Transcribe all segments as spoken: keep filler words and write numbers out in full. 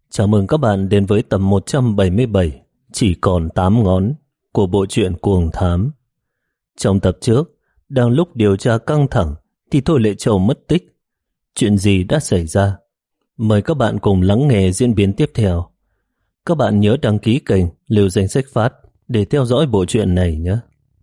Chào mừng các bạn đến với tập một trăm bảy mươi bảy, Chỉ còn tám ngón của bộ truyện Cuồng Thám. Trong tập trước, đang lúc điều tra căng thẳng thì Thôi Lệ Châu mất tích. Chuyện gì đã xảy ra? Mời các bạn cùng lắng nghe diễn biến tiếp theo. Các bạn nhớ đăng ký kênh Lưu Danh Sách Phát để theo dõi bộ truyện này nhé.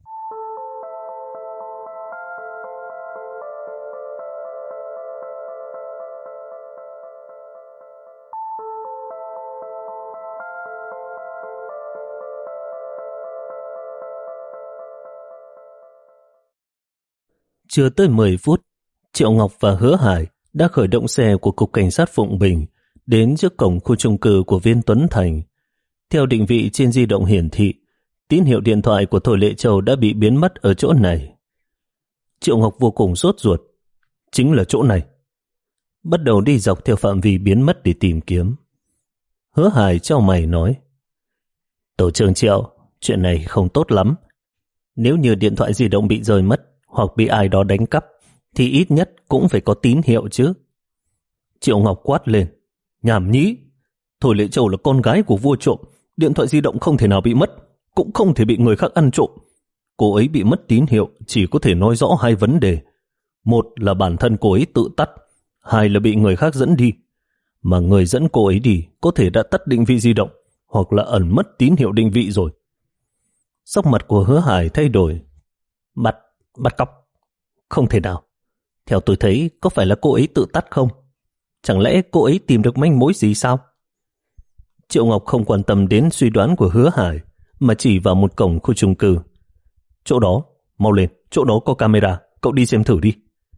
Chưa tới mười phút, Triệu Ngọc và Hứa Hải đã khởi động xe của Cục Cảnh sát Phụng Bình đến trước cổng khu chung cư của Viên Tuấn Thành. Theo định vị trên di động hiển thị, tín hiệu điện thoại của Thôi Lệ Châu đã bị biến mất ở chỗ này. Triệu Ngọc vô cùng sốt ruột. Chính là chỗ này. Bắt đầu đi dọc theo phạm vi biến mất để tìm kiếm. Hứa Hải chau mày nói: Tổ trưởng Triệu, chuyện này không tốt lắm. Nếu như điện thoại di động bị rơi mất hoặc bị ai đó đánh cắp thì ít nhất cũng phải có tín hiệu chứ. Triệu Ngọc quát lên: Nhảm nhí, Thôi Lệ Châu là con gái của vua trộm, điện thoại di động không thể nào bị mất, cũng không thể bị người khác ăn trộm. Cô ấy bị mất tín hiệu chỉ có thể nói rõ hai vấn đề. Một là bản thân cô ấy tự tắt, hai là bị người khác dẫn đi. Mà người dẫn cô ấy đi có thể đã tắt định vị di động hoặc là ẩn mất tín hiệu định vị rồi. Sắc mặt của Hứa Hải thay đổi. Bắt, bắt cóc. Không thể nào. Theo tôi thấy có phải là cô ấy tự tắt không? Chẳng lẽ cô ấy tìm được manh mối gì sao? Triệu Ngọc không quan tâm đến suy đoán của Hứa Hải mà chỉ vào một cổng khu chung cư. Chỗ đó, mau lên, chỗ đó có camera, cậu đi xem thử đi.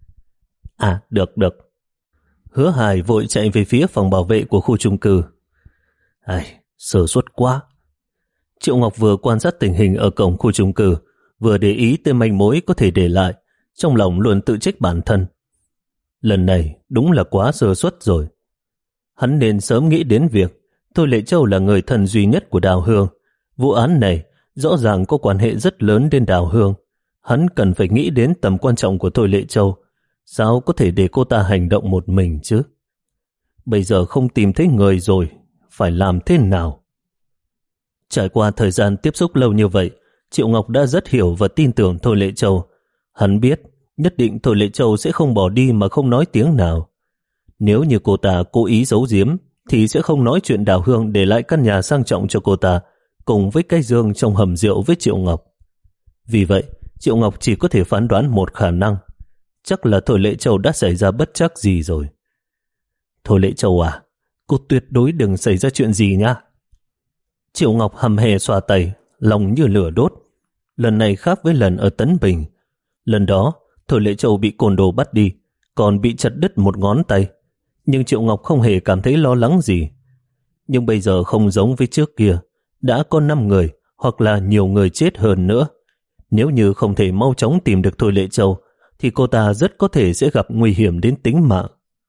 À, được, được. Hứa Hải vội chạy về phía phòng bảo vệ của khu chung cư. Ai, sơ suất quá. Triệu Ngọc vừa quan sát tình hình ở cổng khu chung cư, vừa để ý tới manh mối có thể để lại, trong lòng luôn tự trách bản thân. Lần này đúng là quá sơ suất rồi. Hắn nên sớm nghĩ đến việc Thôi Lệ Châu là người thân duy nhất của Đào Hương. Vụ án này rõ ràng có quan hệ rất lớn đến Đào Hương. Hắn cần phải nghĩ đến tầm quan trọng của Thôi Lệ Châu. Sao có thể để cô ta hành động một mình chứ? Bây giờ không tìm thấy người rồi, phải làm thế nào? Trải qua thời gian tiếp xúc lâu như vậy, Triệu Ngọc đã rất hiểu và tin tưởng Thôi Lệ Châu. Hắn biết nhất định Thôi Lệ Châu sẽ không bỏ đi mà không nói tiếng nào. Nếu như cô ta cố ý giấu giếm thì sẽ không nói chuyện Đào Hương để lại căn nhà sang trọng cho cô ta cùng với cái giường trong hầm rượu với Triệu Ngọc. Vì vậy, Triệu Ngọc chỉ có thể phán đoán một khả năng. Chắc là Thôi Lệ Châu đã xảy ra bất trắc gì rồi. Thôi Lệ Châu à, cô tuyệt đối đừng xảy ra chuyện gì nhá. Triệu Ngọc hầm hè xoa tay, lòng như lửa đốt. Lần này khác với lần ở Tấn Bình. Lần đó, Thôi Lệ Châu bị côn đồ bắt đi, còn bị chặt đứt một ngón tay. Nhưng Triệu Ngọc không hề cảm thấy lo lắng gì. Nhưng bây giờ không giống với trước kia. Đã có năm người hoặc là nhiều người chết hơn nữa. Nếu như không thể mau chóng tìm được Thôi Lệ Châu thì cô ta rất có thể sẽ gặp nguy hiểm đến tính mạng.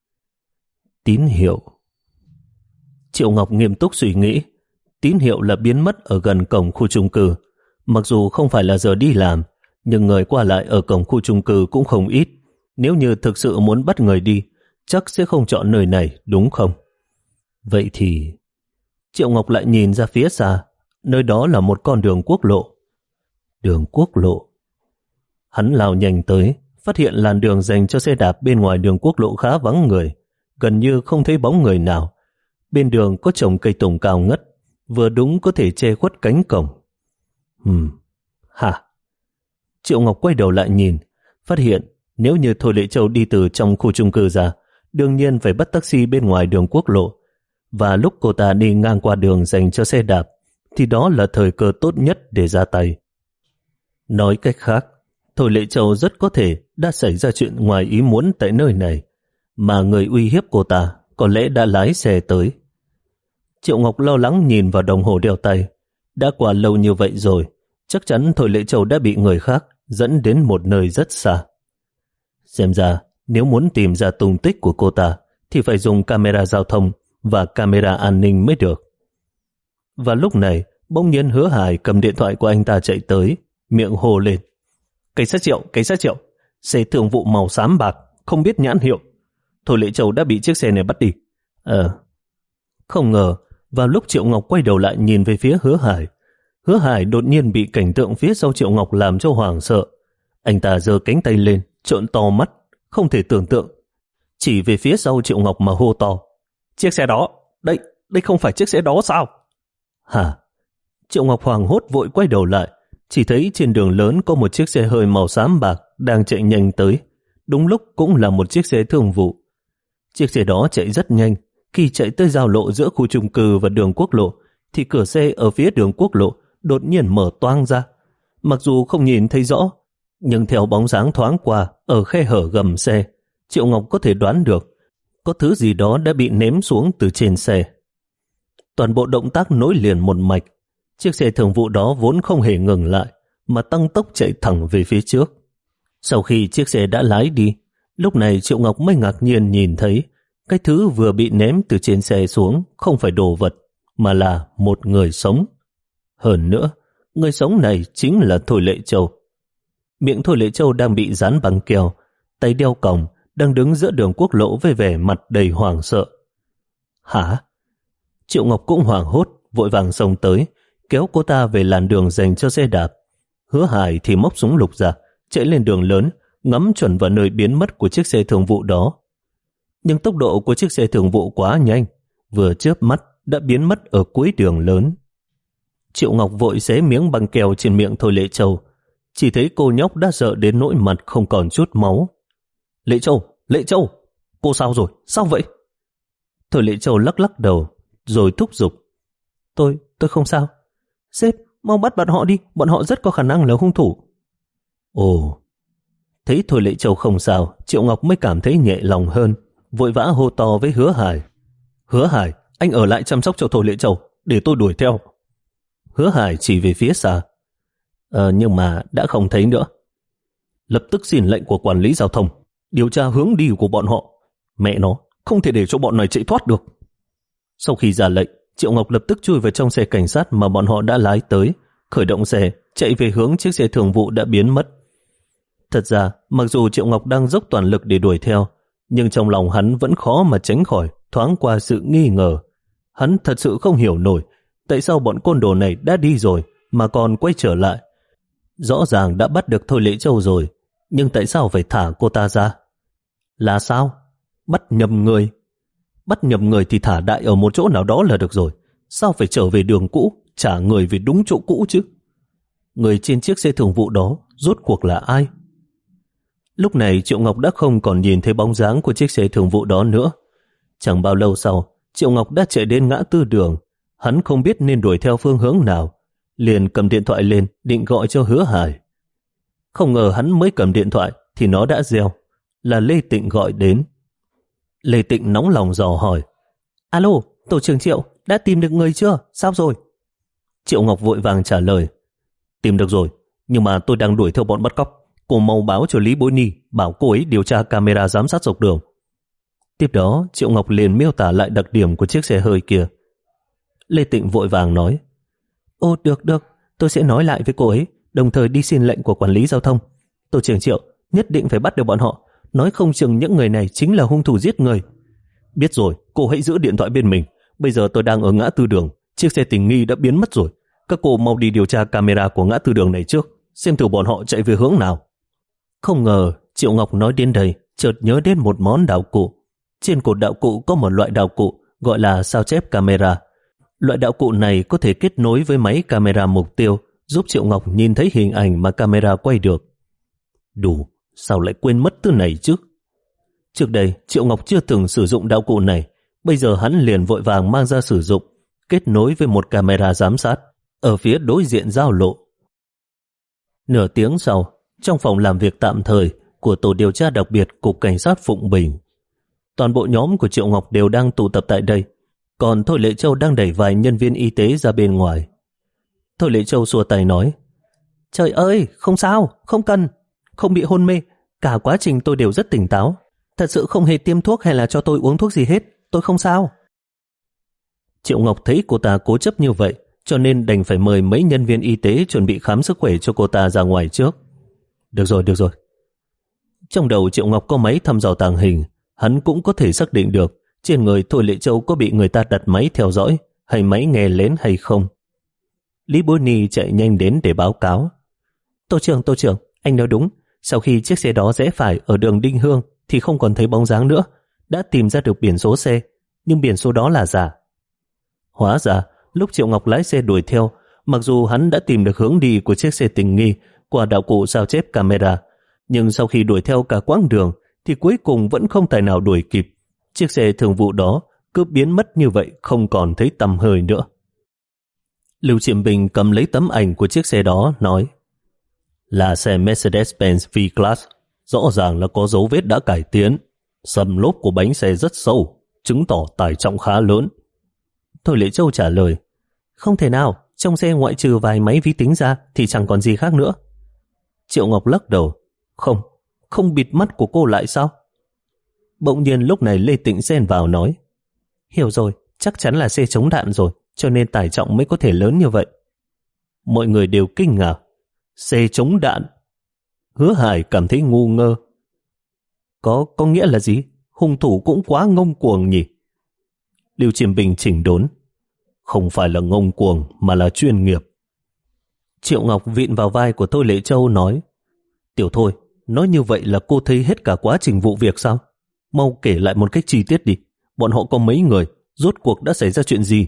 Tín hiệu. Triệu Ngọc nghiêm túc suy nghĩ. Tín hiệu là biến mất ở gần cổng khu chung cư. Mặc dù không phải là giờ đi làm, nhưng người qua lại ở cổng khu chung cư cũng không ít. Nếu như thực sự muốn bắt người đi, chắc sẽ không chọn nơi này, đúng không? Vậy thì... Triệu Ngọc lại nhìn ra phía xa, nơi đó là một con đường quốc lộ. Đường quốc lộ. Hắn lao nhanh tới, phát hiện làn đường dành cho xe đạp bên ngoài đường quốc lộ khá vắng người, gần như không thấy bóng người nào. Bên đường có trồng cây tùng cao ngất, vừa đúng có thể che khuất cánh cổng. Ừm, hả? Triệu Ngọc quay đầu lại nhìn, phát hiện nếu như Thôi Lệ Châu đi từ trong khu chung cư ra, đương nhiên phải bắt taxi bên ngoài đường quốc lộ. Và lúc cô ta đi ngang qua đường dành cho xe đạp, thì đó là thời cơ tốt nhất để ra tay. Nói cách khác, Thôi Lệ Châu rất có thể đã xảy ra chuyện ngoài ý muốn tại nơi này, mà người uy hiếp cô ta có lẽ đã lái xe tới. Triệu Ngọc lo lắng nhìn vào đồng hồ đeo tay. Đã qua lâu như vậy rồi, chắc chắn Thôi Lệ Châu đã bị người khác dẫn đến một nơi rất xa. Xem ra, nếu muốn tìm ra tung tích của cô ta, thì phải dùng camera giao thông và camera an ninh mới được. Và lúc này, bỗng nhiên Hứa Hải cầm điện thoại của anh ta chạy tới, miệng hô lên: Cảnh sát Triệu, cảnh sát Triệu, xe thường vụ màu xám bạc, không biết nhãn hiệu. Thôi Lệ Châu đã bị chiếc xe này bắt đi. Ờ, Không ngờ, vào lúc Triệu Ngọc quay đầu lại nhìn về phía Hứa Hải, Hứa Hải đột nhiên bị cảnh tượng phía sau Triệu Ngọc làm cho hoảng sợ. Anh ta giơ cánh tay lên, trợn to mắt, không thể tưởng tượng. Chỉ về phía sau Triệu Ngọc mà hô to. Chiếc xe đó, đây, đây không phải chiếc xe đó sao? Hả? Triệu Ngọc hoảng hốt vội quay đầu lại, chỉ thấy trên đường lớn có một chiếc xe hơi màu xám bạc đang chạy nhanh tới. Đúng lúc cũng là một chiếc xe thương vụ. Chiếc xe đó chạy rất nhanh. Khi chạy tới giao lộ giữa khu chung cư và đường quốc lộ, thì cửa xe ở phía đường quốc lộ đột nhiên mở toang ra. Mặc dù không nhìn thấy rõ, nhưng theo bóng dáng thoáng qua ở khe hở gầm xe, Triệu Ngọc có thể đoán được có thứ gì đó đã bị ném xuống từ trên xe. Toàn bộ động tác nối liền một mạch. Chiếc xe thường vụ đó vốn không hề ngừng lại, mà tăng tốc chạy thẳng về phía trước. Sau khi chiếc xe đã lái đi, lúc này Triệu Ngọc mới ngạc nhiên nhìn thấy cái thứ vừa bị ném từ trên xe xuống không phải đồ vật, mà là một người sống. Hơn nữa, người sống này chính là Thôi Lệ Châu. Miệng Thôi Lệ Châu đang bị dán băng keo, tay đeo còng, đang đứng giữa đường quốc lộ với vẻ mặt đầy hoảng sợ. Hả? Triệu Ngọc cũng hoảng hốt, vội vàng xông tới, kéo cô ta về làn đường dành cho xe đạp. Hứa Hải thì móc súng lục ra, chạy lên đường lớn, ngắm chuẩn vào nơi biến mất của chiếc xe thường vụ đó. Nhưng tốc độ của chiếc xe thường vụ quá nhanh, vừa chớp mắt đã biến mất ở cuối đường lớn. Triệu Ngọc vội xé miếng băng keo trên miệng Thôi Lệ Châu, chỉ thấy cô nhóc đã sợ đến nỗi mặt không còn chút máu. Lệ Châu, Lệ Châu, cô sao rồi, sao vậy? Thôi Lệ Châu lắc lắc đầu, rồi thúc giục. Tôi, tôi không sao. Sếp, mau bắt bọn họ đi, bọn họ rất có khả năng là hung thủ. Ồ, thấy Thôi Lệ Châu không sao, Triệu Ngọc mới cảm thấy nhẹ lòng hơn, vội vã hô to với Hứa Hải. Hứa Hải, anh ở lại chăm sóc cho Thôi Lệ Châu, để tôi đuổi theo. Hứa Hải chỉ về phía xa. Ờ, nhưng mà đã không thấy nữa. Lập tức xin lệnh của quản lý giao thông, điều tra hướng đi của bọn họ. Mẹ nó, không thể để cho bọn này chạy thoát được. Sau khi ra lệnh, Triệu Ngọc lập tức chui vào trong xe cảnh sát mà bọn họ đã lái tới, khởi động xe, chạy về hướng chiếc xe thường vụ đã biến mất. Thật ra, mặc dù Triệu Ngọc đang dốc toàn lực để đuổi theo, nhưng trong lòng hắn vẫn khó mà tránh khỏi thoáng qua sự nghi ngờ. Hắn thật sự không hiểu nổi tại sao bọn côn đồ này đã đi rồi mà còn quay trở lại. Rõ ràng đã bắt được Thôi Lệ Châu rồi, nhưng tại sao phải thả cô ta ra? Là sao? Bắt nhầm người. Bắt nhầm người thì thả đại ở một chỗ nào đó là được rồi. Sao phải trở về đường cũ, trả người về đúng chỗ cũ chứ? Người trên chiếc xe thường vụ đó rốt cuộc là ai? Lúc này Triệu Ngọc đã không còn nhìn thấy bóng dáng của chiếc xe thường vụ đó nữa. Chẳng bao lâu sau, Triệu Ngọc đã chạy đến ngã tư đường. Hắn không biết nên đuổi theo phương hướng nào, liền cầm điện thoại lên định gọi cho Hứa Hải. Không ngờ hắn mới cầm điện thoại thì nó đã reo, là Lê Tịnh gọi đến. Lê Tịnh nóng lòng dò hỏi. Alo, tổ trưởng Triệu, đã tìm được người chưa? Sao rồi? Triệu Ngọc vội vàng trả lời. Tìm được rồi, nhưng mà tôi đang đuổi theo bọn bắt cóc. Cô mau báo cho Lý Bối Ni, bảo cô ấy điều tra camera giám sát dọc đường. Tiếp đó, Triệu Ngọc liền miêu tả lại đặc điểm của chiếc xe hơi kia. Lê Tịnh vội vàng nói. Ô, được, được, tôi sẽ nói lại với cô ấy, đồng thời đi xin lệnh của quản lý giao thông. Tổ trưởng Triệu, nhất định phải bắt được bọn họ, nói không chừng những người này chính là hung thủ giết người. Biết rồi, cô hãy giữ điện thoại bên mình. Bây giờ tôi đang ở ngã tư đường, chiếc xe tình nghi đã biến mất rồi. Các cô mau đi điều tra camera của ngã tư đường này trước, xem thử bọn họ chạy về hướng nào. Không ngờ, Triệu Ngọc nói đến đây, chợt nhớ đến một món đạo cụ. Trên cột đạo cụ có một loại đạo cụ gọi là sao chép camera. Loại đạo cụ này có thể kết nối với máy camera mục tiêu, giúp Triệu Ngọc nhìn thấy hình ảnh mà camera quay được. Đủ, sao lại quên mất thứ này chứ? Trước đây, Triệu Ngọc chưa từng sử dụng đạo cụ này, bây giờ hắn liền vội vàng mang ra sử dụng, kết nối với một camera giám sát ở phía đối diện giao lộ. Nửa tiếng sau, trong phòng làm việc tạm thời của tổ điều tra đặc biệt Cục Cảnh sát Phụng Bình, toàn bộ nhóm của Triệu Ngọc đều đang tụ tập tại đây, còn Thôi Lệ Châu đang đẩy vài nhân viên y tế ra bên ngoài. Thôi Lệ Châu xua tay nói, trời ơi, không sao, không cần, không bị hôn mê, cả quá trình tôi đều rất tỉnh táo, thật sự không hề tiêm thuốc hay là cho tôi uống thuốc gì hết, tôi không sao. Triệu Ngọc thấy cô ta cố chấp như vậy, cho nên đành phải mời mấy nhân viên y tế chuẩn bị khám sức khỏe cho cô ta ra ngoài trước. Được rồi, được rồi. Trong đầu Triệu Ngọc có máy thăm dò tàng hình, hắn cũng có thể xác định được trên người Thôi Lệ Châu có bị người ta đặt máy theo dõi hay máy nghe lén hay không. Lý Bối Ni chạy nhanh đến để báo cáo. Tô trưởng, tô trưởng, anh nói đúng. Sau khi chiếc xe đó rẽ phải ở đường Đinh Hương thì không còn thấy bóng dáng nữa. Đã tìm ra được biển số xe, nhưng biển số đó là giả. Hóa ra, lúc Triệu Ngọc lái xe đuổi theo, mặc dù hắn đã tìm được hướng đi của chiếc xe tình nghi qua đạo cụ sao chép camera, nhưng sau khi đuổi theo cả quãng đường thì cuối cùng vẫn không tài nào đuổi kịp. Chiếc xe thường vụ đó cứ biến mất như vậy, không còn thấy tăm hơi nữa. Lưu Chiêm Bình cầm lấy tấm ảnh của chiếc xe đó, nói: là xe Mercedes-Benz V-Class, rõ ràng là có dấu vết đã cải tiến. Sầm lốp của bánh xe rất sâu, chứng tỏ tải trọng khá lớn. Thôi Lệ Châu trả lời: không thể nào, trong xe ngoại trừ vài máy vi tính ra thì chẳng còn gì khác nữa. Triệu Ngọc lắc đầu: Không, không bịt mắt của cô lại sao? Bỗng nhiên lúc này Lê Tịnh xen vào nói: hiểu rồi, chắc chắn là xe chống đạn rồi, cho nên tải trọng mới có thể lớn như vậy. Mọi người đều kinh ngạc. Xe chống đạn? Hứa Hải cảm thấy ngu ngơ. Có, có nghĩa là gì? Hung thủ cũng quá ngông cuồng nhỉ? Lưu Chiêm Bình chỉnh đốn: không phải là ngông cuồng mà là chuyên nghiệp. Triệu Ngọc vịn vào vai của Thôi Lệ Châu nói: Tiểu Thôi, nói như vậy là cô thấy hết cả quá trình vụ việc sao? Mau kể lại một cách chi tiết đi. Bọn họ có mấy người? Rốt cuộc đã xảy ra chuyện gì?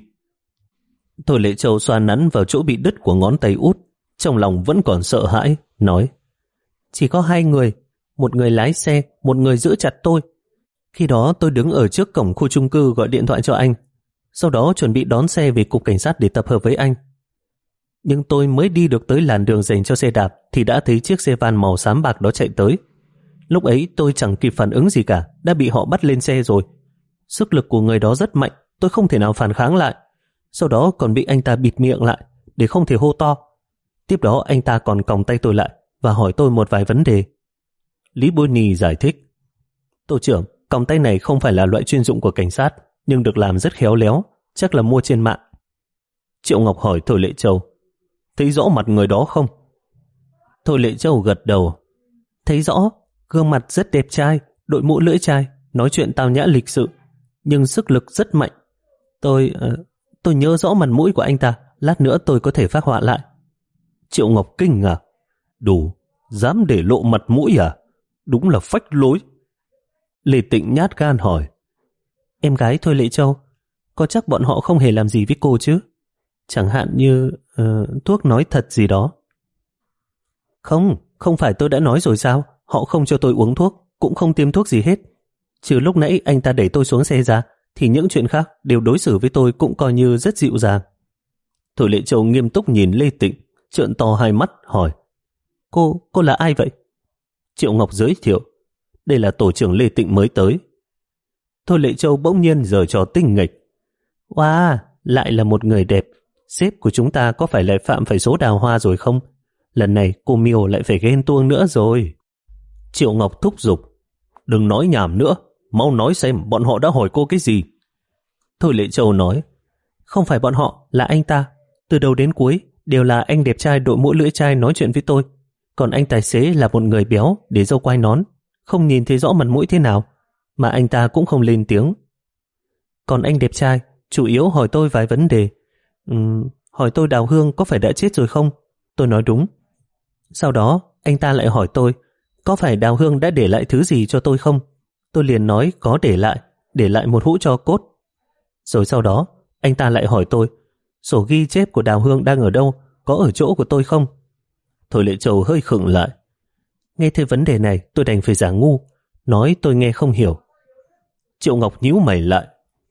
Thôi Lệ Châu xoa nắn vào chỗ bị đứt của ngón tay út, trong lòng vẫn còn sợ hãi, nói: chỉ có hai người, một người lái xe, một người giữ chặt tôi. Khi đó tôi đứng ở trước cổng khu chung cư gọi điện thoại cho anh, sau đó chuẩn bị đón xe về cục cảnh sát để tập hợp với anh. Nhưng tôi mới đi được tới làn đường dành cho xe đạp thì đã thấy chiếc xe van màu xám bạc đó chạy tới. Lúc ấy tôi chẳng kịp phản ứng gì cả, đã bị họ bắt lên xe rồi. Sức lực của người đó rất mạnh, tôi không thể nào phản kháng lại. Sau đó còn bị anh ta bịt miệng lại để không thể hô to. Tiếp đó anh ta còn còng tay tôi lại và hỏi tôi một vài vấn đề. Lý Bối Ni giải thích: Tổ trưởng, còng tay này không phải là loại chuyên dụng của cảnh sát, nhưng được làm rất khéo léo, chắc là mua trên mạng. Triệu Ngọc hỏi Thôi Lệ Châu: thấy rõ mặt người đó không? Thôi Lệ Châu gật đầu: thấy rõ, gương mặt rất đẹp trai, đội mũ lưỡi chai, nói chuyện tao nhã lịch sự, nhưng sức lực rất mạnh. Tôi uh, tôi nhớ rõ mặt mũi của anh ta, lát nữa tôi có thể phác họa lại. Triệu Ngọc kinh ngạc: đủ, dám để lộ mặt mũi à? Đúng là phách lối. Lê Tịnh nhát gan hỏi: em gái Thôi Lệ Châu, có chắc bọn họ không hề làm gì với cô chứ? Chẳng hạn như uh, thuốc nói thật gì đó. Không, không phải tôi đã nói rồi sao? Họ không cho tôi uống thuốc, cũng không tiêm thuốc gì hết. Trừ lúc nãy anh ta đẩy tôi xuống xe ra, thì những chuyện khác đều đối xử với tôi cũng coi như rất dịu dàng. Thôi Lệ Châu nghiêm túc nhìn Lê Tịnh, trợn to hai mắt hỏi: Cô, cô là ai vậy? Triệu Ngọc giới thiệu: đây là tổ trưởng Lê Tịnh mới tới. Thôi Lệ Châu bỗng nhiên giở trò tinh nghịch: wow, lại là một người đẹp. Sếp của chúng ta có phải lại phạm phải số đào hoa rồi không? Lần này cô Miêu lại phải ghen tuông nữa rồi. Triệu Ngọc thúc giục: đừng nói nhảm nữa, mau nói xem bọn họ đã hỏi cô cái gì. Thôi Lệ Châu nói: không phải bọn họ, là anh ta. Từ đầu đến cuối đều là anh đẹp trai đội mũ lưỡi chai nói chuyện với tôi. Còn anh tài xế là một người béo để râu quai nón, không nhìn thấy rõ mặt mũi thế nào, mà anh ta cũng không lên tiếng. Còn anh đẹp trai chủ yếu hỏi tôi vài vấn đề. uhm, Hỏi tôi Đào Hương có phải đã chết rồi không? Tôi nói đúng. Sau đó anh ta lại hỏi tôi có phải Đào Hương đã để lại thứ gì cho tôi không? Tôi liền nói có để lại, để lại một hũ tro cốt. Rồi sau đó anh ta lại hỏi tôi sổ ghi chép của Đào Hương đang ở đâu, có ở chỗ của tôi không? Thôi Lệ Châu hơi khựng lại. Nghe thấy vấn đề này tôi đành phải giả ngu, nói tôi nghe không hiểu. Triệu Ngọc nhíu mày lại.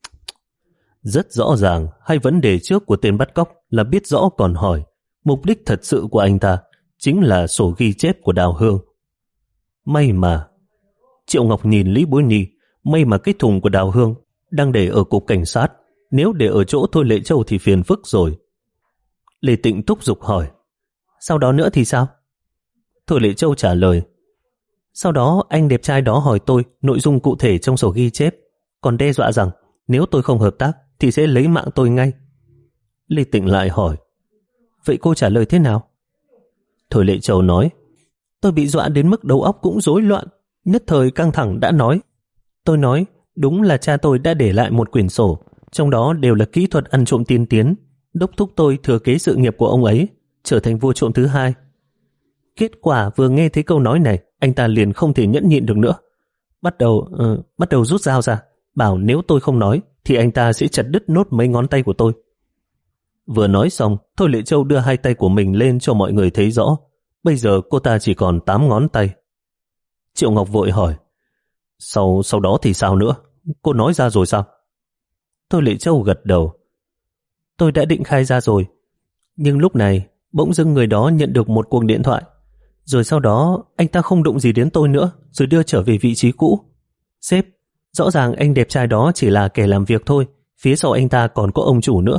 Rất rõ ràng hai vấn đề trước của tên bắt cóc là biết rõ còn hỏi. Mục đích thật sự của anh ta chính là sổ ghi chép của Đào Hương. May mà. Triệu Ngọc nhìn Lý Bối Ni: may mà cái thùng của Đào Hương đang để ở cục cảnh sát, nếu để ở chỗ Thôi Lệ Châu thì phiền phức rồi. Lê Tịnh thúc giục hỏi: sau đó nữa thì sao? Thôi Lệ Châu trả lời: sau đó anh đẹp trai đó hỏi tôi nội dung cụ thể trong sổ ghi chép, còn đe dọa rằng nếu tôi không hợp tác thì sẽ lấy mạng tôi ngay. Lê Tịnh lại hỏi: vậy cô trả lời thế nào? Thôi Lệ Châu nói: tôi bị dọa đến mức đầu óc cũng rối loạn, nhất thời căng thẳng đã nói. Tôi nói Đúng là cha tôi đã để lại một quyển sổ, trong đó đều là kỹ thuật ăn trộm tiên tiến, đốc thúc tôi thừa kế sự nghiệp của ông ấy, trở thành vua trộm thứ hai. Kết quả vừa nghe thấy câu nói này, anh ta liền không thể nhẫn nhịn được nữa. Bắt đầu uh, bắt đầu rút dao ra, bảo nếu tôi không nói thì anh ta sẽ chặt đứt nốt mấy ngón tay của tôi. Vừa nói xong, Thôi Lệ Châu đưa hai tay của mình lên cho mọi người thấy rõ. Bây giờ cô ta chỉ còn tám ngón tay. Triệu Ngọc vội hỏi, Sau sau đó thì sao nữa? Cô nói ra rồi sao? Thôi Lệ Châu gật đầu. Tôi đã định khai ra rồi. Nhưng lúc này, bỗng dưng người đó nhận được một cuộc điện thoại. Rồi sau đó, anh ta không đụng gì đến tôi nữa, rồi đưa trở về vị trí cũ. Sếp, rõ ràng anh đẹp trai đó chỉ là kẻ làm việc thôi, phía sau anh ta còn có ông chủ nữa.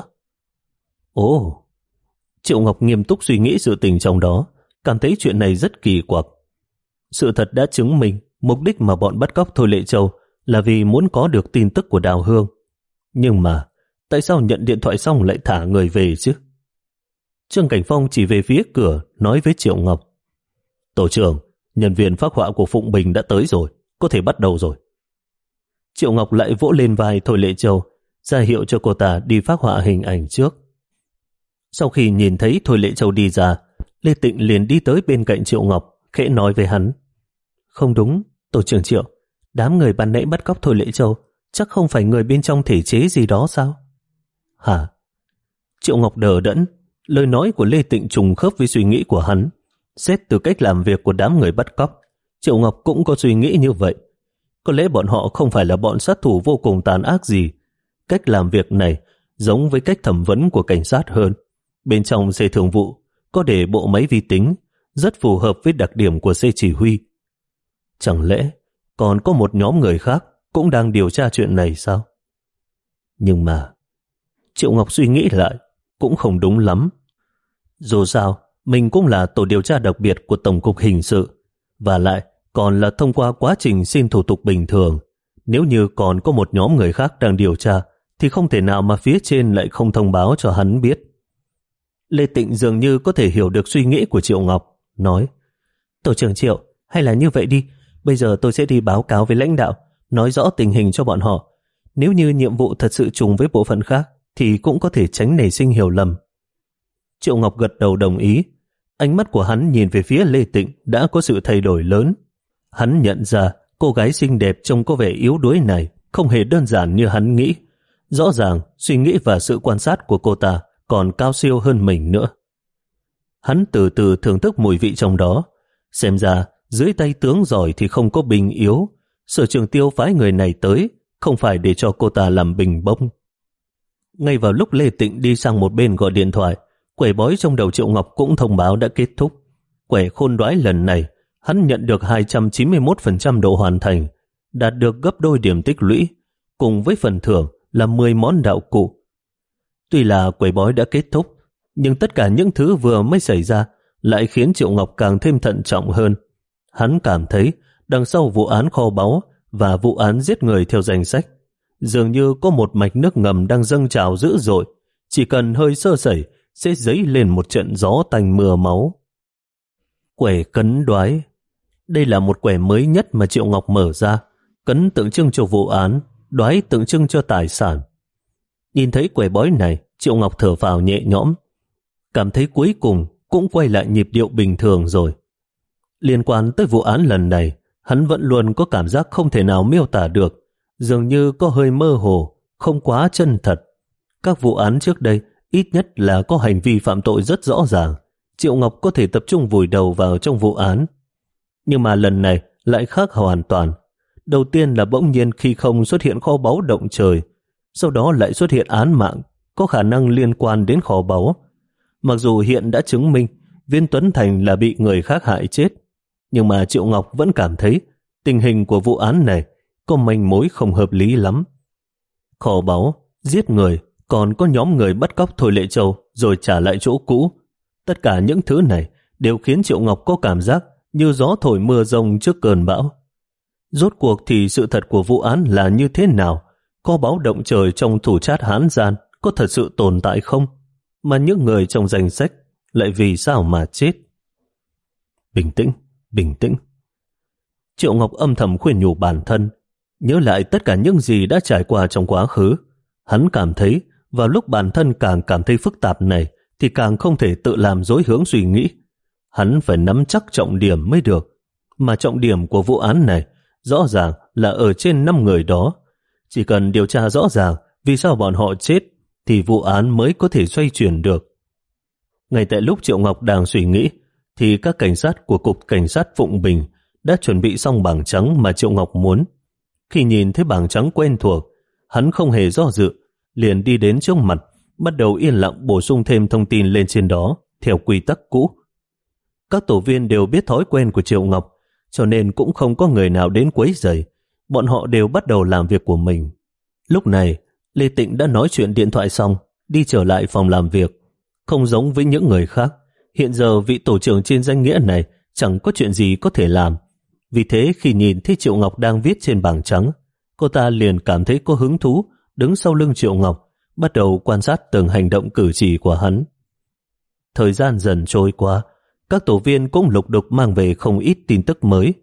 Ồ, Triệu Ngọc nghiêm túc suy nghĩ sự tình trong đó, cảm thấy chuyện này rất kỳ quặc. Sự thật đã chứng minh mục đích mà bọn bắt cóc Thôi Lệ Châu là vì muốn có được tin tức của Đào Hương. Nhưng mà, tại sao nhận điện thoại xong lại thả người về chứ? Trương Cảnh Phong chỉ về phía cửa, nói với Triệu Ngọc, Tổ trưởng, nhân viên phác họa của Phụng Bình đã tới rồi, có thể bắt đầu rồi. Triệu Ngọc lại vỗ lên vai Thôi Lệ Châu, ra hiệu cho cô ta đi phác họa hình ảnh trước. Sau khi nhìn thấy Thôi Lệ Châu đi ra, Lê Tịnh liền đi tới bên cạnh Triệu Ngọc, khẽ nói với hắn, Không đúng, Tổ trưởng Triệu, đám người ban nãy bắt cóc Thôi Lệ Châu chắc không phải người bên trong thể chế gì đó sao? Hả? Triệu Ngọc đờ đẫn, lời nói của Lê Tịnh trùng khớp với suy nghĩ của hắn. Xét từ cách làm việc của đám người bắt cóc, Triệu Ngọc cũng có suy nghĩ như vậy. Có lẽ bọn họ không phải là bọn sát thủ vô cùng tàn ác gì. Cách làm việc này giống với cách thẩm vấn của cảnh sát hơn. Bên trong xe thường vụ có để bộ máy vi tính, rất phù hợp với đặc điểm của xe chỉ huy. Chẳng lẽ còn có một nhóm người khác cũng đang điều tra chuyện này sao? Nhưng mà Triệu Ngọc suy nghĩ lại cũng không đúng lắm. Dù sao, mình cũng là tổ điều tra đặc biệt của Tổng cục Hình sự, và lại còn là thông qua quá trình xin thủ tục bình thường. Nếu như còn có một nhóm người khác đang điều tra, thì không thể nào mà phía trên lại không thông báo cho hắn biết. Lê Tịnh dường như có thể hiểu được suy nghĩ của Triệu Ngọc, nói, Tổ trưởng Triệu, hay là như vậy đi, bây giờ tôi sẽ đi báo cáo với lãnh đạo, nói rõ tình hình cho bọn họ. Nếu như nhiệm vụ thật sự trùng với bộ phận khác, thì cũng có thể tránh nảy sinh hiểu lầm. Triệu Ngọc gật đầu đồng ý. Ánh mắt của hắn nhìn về phía Lê Tịnh đã có sự thay đổi lớn. Hắn nhận ra cô gái xinh đẹp trông có vẻ yếu đuối này không hề đơn giản như hắn nghĩ. Rõ ràng suy nghĩ và sự quan sát của cô ta còn cao siêu hơn mình nữa. Hắn từ từ thưởng thức mùi vị trong đó. Xem ra dưới tay tướng giỏi thì không có binh yếu. Sở Trường Tiêu phái người này tới không phải để cho cô ta làm bình bông. Ngay vào lúc Lê Tịnh đi sang một bên gọi điện thoại, quẻ bói trong đầu Triệu Ngọc cũng thông báo đã kết thúc. Quẻ khôn đoái lần này, hắn nhận được hai trăm chín mươi mốt phần trăm độ hoàn thành, đạt được gấp đôi điểm tích lũy, cùng với phần thưởng là mười món đạo cụ. Tuy là quẻ bói đã kết thúc, nhưng tất cả những thứ vừa mới xảy ra lại khiến Triệu Ngọc càng thêm thận trọng hơn. Hắn cảm thấy đằng sau vụ án kho báu và vụ án giết người theo danh sách, dường như có một mạch nước ngầm đang dâng trào dữ dội, chỉ cần hơi sơ sẩy sẽ dấy lên một trận gió tanh mưa máu. Quẻ cấn đoái. Đây là một quẻ mới nhất mà Triệu Ngọc mở ra. Cấn tượng trưng cho vụ án, đoái tượng trưng cho tài sản. Nhìn thấy quẻ bói này, Triệu Ngọc thở phào nhẹ nhõm, cảm thấy cuối cùng cũng quay lại nhịp điệu bình thường rồi. Liên quan tới vụ án lần này, hắn vẫn luôn có cảm giác không thể nào miêu tả được, dường như có hơi mơ hồ, không quá chân thật. Các vụ án trước đây ít nhất là có hành vi phạm tội rất rõ ràng, Triệu Ngọc có thể tập trung vùi đầu vào trong vụ án. Nhưng mà lần này lại khác hoàn toàn. Đầu tiên là bỗng nhiên khi không xuất hiện kho báu động trời, sau đó lại xuất hiện án mạng có khả năng liên quan đến kho báu. Mặc dù hiện đã chứng minh Viên Tuấn Thành là bị người khác hại chết, nhưng mà Triệu Ngọc vẫn cảm thấy tình hình của vụ án này có manh mối không hợp lý lắm. Kho báu, giết người, còn có nhóm người bắt cóc Thôi Lệ Châu rồi trả lại chỗ cũ. Tất cả những thứ này đều khiến Triệu Ngọc có cảm giác như gió thổi mưa rông trước cơn bão. Rốt cuộc thì sự thật của vụ án là như thế nào? Kho báu động trời trong thủ chát Hán Gian có thật sự tồn tại không? Mà những người trong danh sách lại vì sao mà chết? Bình tĩnh, bình tĩnh. Triệu Ngọc âm thầm khuyên nhủ bản thân. Nhớ lại tất cả những gì đã trải qua trong quá khứ, hắn cảm thấy vào lúc bản thân càng cảm thấy phức tạp này thì càng không thể tự làm rối hướng suy nghĩ. Hắn phải nắm chắc trọng điểm mới được. Mà trọng điểm của vụ án này rõ ràng là ở trên năm người đó. Chỉ cần điều tra rõ ràng vì sao bọn họ chết thì vụ án mới có thể xoay chuyển được. Ngay tại lúc Triệu Ngọc đang suy nghĩ thì các cảnh sát của Cục Cảnh sát Phụng Bình đã chuẩn bị xong bảng trắng mà Triệu Ngọc muốn. Khi nhìn thấy bảng trắng quen thuộc, hắn không hề do dự, liền đi đến trước mặt, bắt đầu yên lặng bổ sung thêm thông tin lên trên đó theo quy tắc cũ. Các tổ viên đều biết thói quen của Triệu Ngọc, cho nên cũng không có người nào đến quấy rầy. Bọn họ đều bắt đầu làm việc của mình. Lúc này, Lê Tịnh đã nói chuyện điện thoại xong, đi trở lại phòng làm việc. Không giống với những người khác, hiện giờ vị tổ trưởng trên danh nghĩa này chẳng có chuyện gì có thể làm. Vì thế khi nhìn thấy Triệu Ngọc đang viết trên bảng trắng, cô ta liền cảm thấy có hứng thú, đứng sau lưng Triệu Ngọc, bắt đầu quan sát từng hành động cử chỉ của hắn. Thời gian dần trôi qua, các tổ viên cũng lục đục mang về không ít tin tức mới.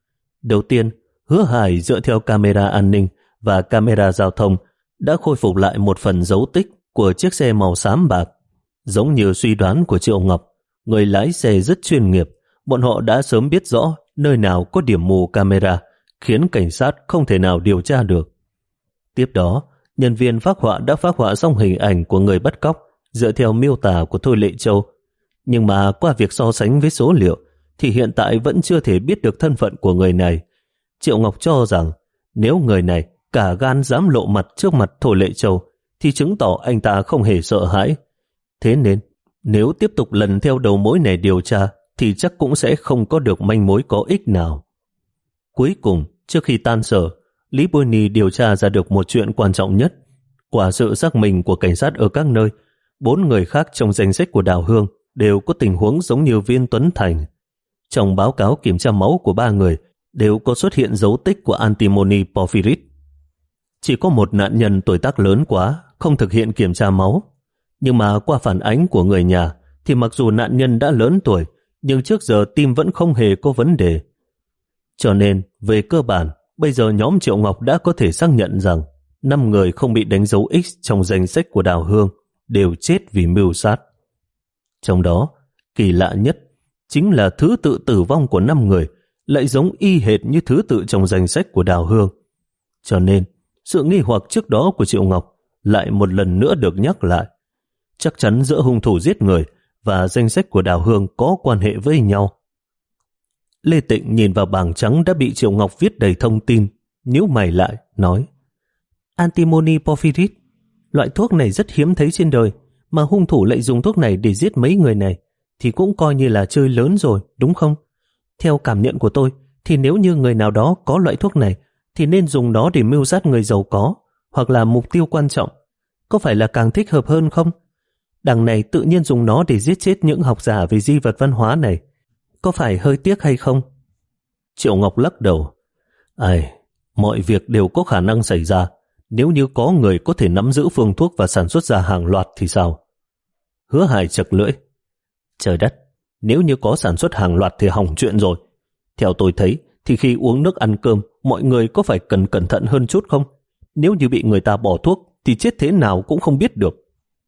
Đầu tiên, Hứa Hải dựa theo camera an ninh và camera giao thông đã khôi phục lại một phần dấu tích của chiếc xe màu xám bạc. Giống như suy đoán của Triệu Ngọc, người lái xe rất chuyên nghiệp, bọn họ đã sớm biết rõ nơi nào có điểm mù camera, khiến cảnh sát không thể nào điều tra được. Tiếp đó, nhân viên phác họa đã phác họa xong hình ảnh của người bắt cóc dựa theo miêu tả của Thôi Lệ Châu. Nhưng mà qua việc so sánh với số liệu thì hiện tại vẫn chưa thể biết được thân phận của người này. Triệu Ngọc cho rằng nếu người này cả gan dám lộ mặt trước mặt Thôi Lệ Châu thì chứng tỏ anh ta không hề sợ hãi. Thế nên nếu tiếp tục lần theo đầu mối này điều tra thì chắc cũng sẽ không có được manh mối có ích nào. Cuối cùng, trước khi tan sở, Lý Bôi Nì điều tra ra được một chuyện quan trọng nhất. Quả sự xác minh của cảnh sát ở các nơi, bốn người khác trong danh sách của Đào Hương đều có tình huống giống như Viên Tuấn Thành. Trong báo cáo kiểm tra máu của ba người đều có xuất hiện dấu tích của antimony porphyrit. Chỉ có một nạn nhân tuổi tác lớn quá, không thực hiện kiểm tra máu. Nhưng mà qua phản ánh của người nhà thì mặc dù nạn nhân đã lớn tuổi, nhưng trước giờ tim vẫn không hề có vấn đề. Cho nên, về cơ bản, bây giờ nhóm Triệu Ngọc đã có thể xác nhận rằng năm người không bị đánh dấu X trong danh sách của Đào Hương đều chết vì mưu sát. Trong đó, kỳ lạ nhất chính là thứ tự tử vong của năm người lại giống y hệt như thứ tự trong danh sách của Đào Hương. Cho nên, sự nghi hoặc trước đó của Triệu Ngọc lại một lần nữa được nhắc lại. Chắc chắn giữa hung thủ giết người và danh sách của Đào Hương có quan hệ với nhau. Lê Tịnh nhìn vào bảng trắng đã bị Triệu Ngọc viết đầy thông tin, nhíu mày lại, nói: Antimony porphyrit, loại thuốc này rất hiếm thấy trên đời, mà hung thủ lại dùng thuốc này để giết mấy người này, thì cũng coi như là chơi lớn rồi, đúng không? Theo cảm nhận của tôi, thì nếu như người nào đó có loại thuốc này, thì nên dùng nó để mưu sát người giàu có, hoặc là mục tiêu quan trọng. Có phải là càng thích hợp hơn không? Đằng này tự nhiên dùng nó để giết chết những học giả về di vật văn hóa này, có phải hơi tiếc hay không? Triệu Ngọc lắc đầu: Ai, mọi việc đều có khả năng xảy ra. Nếu như có người có thể nắm giữ phương thuốc và sản xuất ra hàng loạt thì sao? Hứa Hải chật lưỡi: Trời đất, nếu như có sản xuất hàng loạt thì hỏng chuyện rồi. Theo tôi thấy thì khi uống nước ăn cơm, mọi người có phải cần cẩn thận hơn chút không? Nếu như bị người ta bỏ thuốc thì chết thế nào cũng không biết được.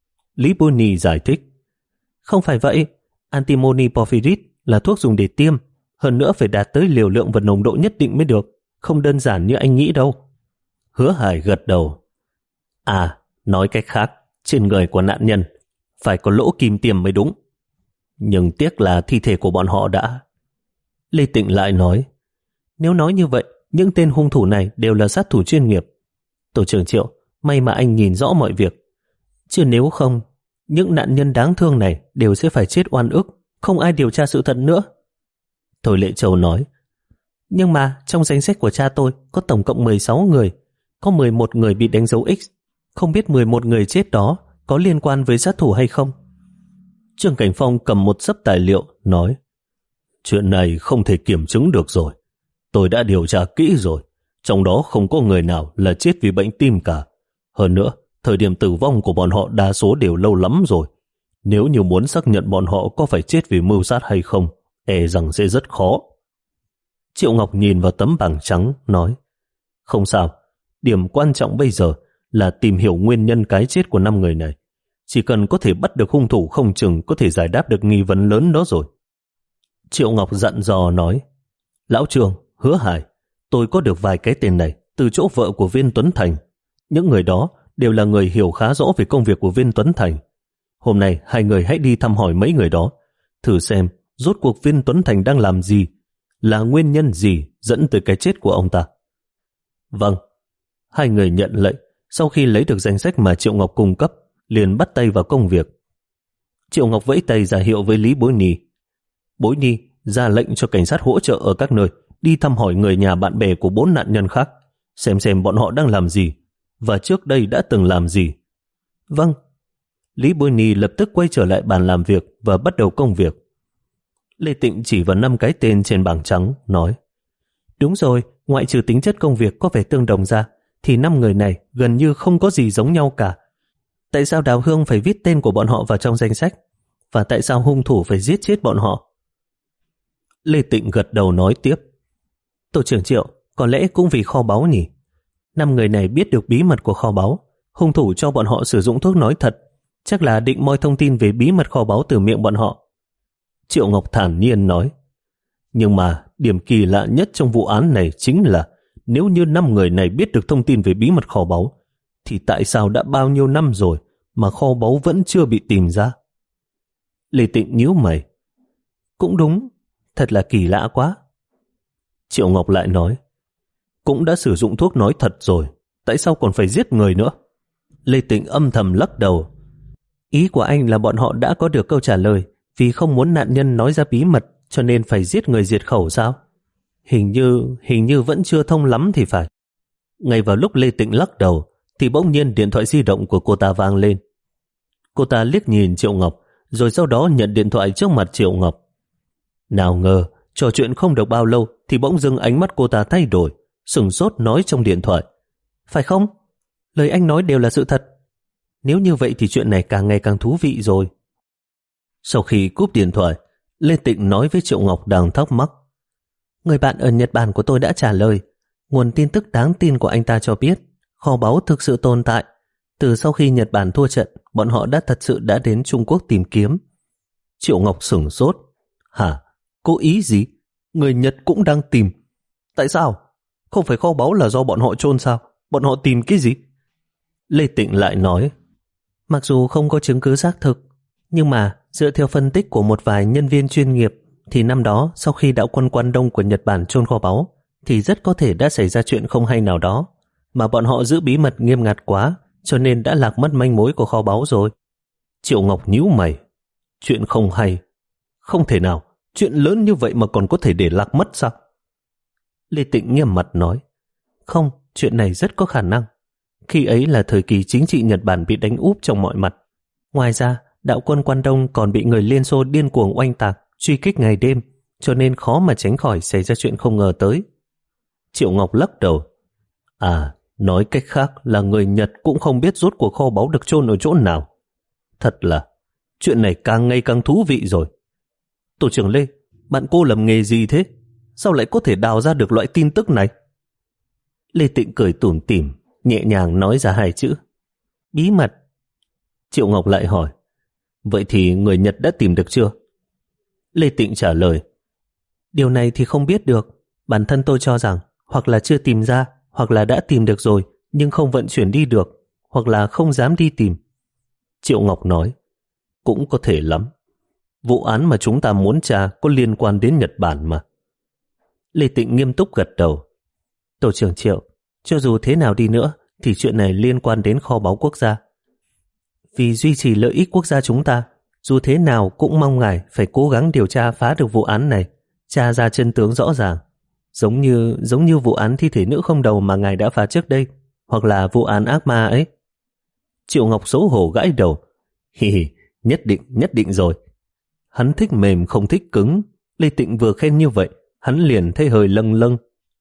Lý Boni giải thích: Không phải vậy, antimony porphyrit là thuốc dùng để tiêm, hơn nữa phải đạt tới liều lượng và nồng độ nhất định mới được, không đơn giản như anh nghĩ đâu. Hứa Hải gật đầu: À, nói cách khác, trên người của nạn nhân phải có lỗ kim tiêm mới đúng. Nhưng tiếc là thi thể của bọn họ đã... Lê Tịnh lại nói: Nếu nói như vậy, những tên hung thủ này đều là sát thủ chuyên nghiệp. Tổ trưởng Triệu, may mà anh nhìn rõ mọi việc. Chứ nếu không, những nạn nhân đáng thương này đều sẽ phải chết oan ức, không ai điều tra sự thật nữa. Thôi Lệ Châu nói: Nhưng mà trong danh sách của cha tôi có tổng cộng mười sáu người, có mười một người bị đánh dấu X. Không biết mười một người chết đó có liên quan với sát thủ hay không? Trương Cảnh Phong cầm một xấp tài liệu, nói: Chuyện này không thể kiểm chứng được rồi. Tôi đã điều tra kỹ rồi, trong đó không có người nào là chết vì bệnh tim cả. Hơn nữa, thời điểm tử vong của bọn họ đa số đều lâu lắm rồi. Nếu như muốn xác nhận bọn họ có phải chết vì mưu sát hay không, e rằng sẽ rất khó. Triệu Ngọc nhìn vào tấm bảng trắng, nói: Không sao, điểm quan trọng bây giờ là tìm hiểu nguyên nhân cái chết của năm người này. Chỉ cần có thể bắt được hung thủ không chừng có thể giải đáp được nghi vấn lớn đó rồi. Triệu Ngọc dặn dò nói, Lão Trương, Hứa Hải, tôi có được vài cái tên này từ chỗ vợ của Viên Tuấn Thành. Những người đó đều là người hiểu khá rõ về công việc của Viên Tuấn Thành. Hôm nay hai người hãy đi thăm hỏi mấy người đó, thử xem rốt cuộc Viên Tuấn Thành đang làm gì, là nguyên nhân gì dẫn tới cái chết của ông ta. Vâng. Hai người nhận lệnh, sau khi lấy được danh sách mà Triệu Ngọc cung cấp, liền bắt tay vào công việc. Triệu Ngọc vẫy tay ra hiệu với Lý Bối Ni. Bối Ni ra lệnh cho cảnh sát hỗ trợ ở các nơi, đi thăm hỏi người nhà bạn bè của bốn nạn nhân khác, xem xem bọn họ đang làm gì, và trước đây đã từng làm gì. Vâng. Lý Bối Ni lập tức quay trở lại bàn làm việc và bắt đầu công việc. Lê Tịnh chỉ vào năm cái tên trên bảng trắng, nói, đúng rồi, ngoại trừ tính chất công việc có vẻ tương đồng ra, thì năm người này gần như không có gì giống nhau cả. Tại sao Đào Hương phải viết tên của bọn họ vào trong danh sách? Và tại sao hung thủ phải giết chết bọn họ? Lê Tịnh gật đầu nói tiếp, Tổ trưởng Triệu, có lẽ cũng vì kho báu nhỉ? Năm người này biết được bí mật của kho báu, hung thủ cho bọn họ sử dụng thuốc nói thật, chắc là định moi thông tin về bí mật kho báu từ miệng bọn họ. Triệu Ngọc thản nhiên nói, nhưng mà điểm kỳ lạ nhất trong vụ án này chính là nếu như năm người này biết được thông tin về bí mật kho báu, thì tại sao đã bao nhiêu năm rồi mà kho báu vẫn chưa bị tìm ra? Lê Tịnh nhíu mày, cũng đúng, thật là kỳ lạ quá. Triệu Ngọc lại nói, cũng đã sử dụng thuốc nói thật rồi, tại sao còn phải giết người nữa? Lê Tịnh âm thầm lắc đầu, ý của anh là bọn họ đã có được câu trả lời, vì không muốn nạn nhân nói ra bí mật cho nên phải giết người diệt khẩu sao? Hình như, hình như vẫn chưa thông lắm thì phải. Ngay vào lúc Lê Tịnh lắc đầu, thì bỗng nhiên điện thoại di động của cô ta vang lên. Cô ta liếc nhìn Triệu Ngọc, rồi sau đó nhận điện thoại trước mặt Triệu Ngọc. Nào ngờ, trò chuyện không được bao lâu thì bỗng dưng ánh mắt cô ta thay đổi, sửng sốt nói trong điện thoại. Phải không? Lời anh nói đều là sự thật. Nếu như vậy thì chuyện này càng ngày càng thú vị rồi. Sau khi cúp điện thoại, Lê Tịnh nói với Triệu Ngọc đang thắc mắc. Người bạn ở Nhật Bản của tôi đã trả lời. Nguồn tin tức đáng tin của anh ta cho biết kho báu thực sự tồn tại. Từ sau khi Nhật Bản thua trận, bọn họ đã thật sự đã đến Trung Quốc tìm kiếm. Triệu Ngọc sửng sốt. Hả? Có ý gì? Người Nhật cũng đang tìm. Tại sao? Không phải kho báu là do bọn họ chôn sao? Bọn họ tìm cái gì? Lê Tịnh lại nói, mặc dù không có chứng cứ xác thực, nhưng mà dựa theo phân tích của một vài nhân viên chuyên nghiệp thì năm đó sau khi đạo quân Quan Đông của Nhật Bản chôn kho báu thì rất có thể đã xảy ra chuyện không hay nào đó, mà bọn họ giữ bí mật nghiêm ngặt quá cho nên đã lạc mất manh mối của kho báu rồi. Triệu Ngọc nhíu mày. Chuyện không hay? Không thể nào, chuyện lớn như vậy mà còn có thể để lạc mất sao? Lê Tịnh nghiêm mặt nói, không, chuyện này rất có khả năng. Khi ấy là thời kỳ chính trị Nhật Bản bị đánh úp trong mọi mặt. Ngoài ra, đạo quân Quan Đông còn bị người Liên Xô điên cuồng oanh tạc, truy kích ngày đêm, cho nên khó mà tránh khỏi xảy ra chuyện không ngờ tới. Triệu Ngọc lắc đầu. À, nói cách khác là người Nhật cũng không biết rốt cuộc kho báu được chôn ở chỗ nào. Thật là, chuyện này càng ngày càng thú vị rồi. Tổ trưởng Lê, bạn cô làm nghề gì thế? Sao lại có thể đào ra được loại tin tức này? Lê Tịnh cười tủm tỉm, nhẹ nhàng nói ra hai chữ. Bí mật. Triệu Ngọc lại hỏi, vậy thì người Nhật đã tìm được chưa? Lê Tịnh trả lời, điều này thì không biết được. Bản thân tôi cho rằng hoặc là chưa tìm ra, hoặc là đã tìm được rồi nhưng không vận chuyển đi được, hoặc là không dám đi tìm. Triệu Ngọc nói, cũng có thể lắm. Vụ án mà chúng ta muốn tra có liên quan đến Nhật Bản mà. Lê Tịnh nghiêm túc gật đầu. Tổ trưởng Triệu, cho dù thế nào đi nữa thì chuyện này liên quan đến kho báu quốc gia. Vì duy trì lợi ích quốc gia chúng ta, dù thế nào cũng mong ngài phải cố gắng điều tra phá được vụ án này, tra ra chân tướng rõ ràng. Giống như giống như vụ án thi thể nữ không đầu mà ngài đã phá trước đây, hoặc là vụ án ác ma ấy. Triệu Ngọc xấu hổ gãi đầu. Hì hì, nhất định, nhất định rồi. Hắn thích mềm không thích cứng. Lê Tịnh vừa khen như vậy, hắn liền thấy hơi lâng lâng.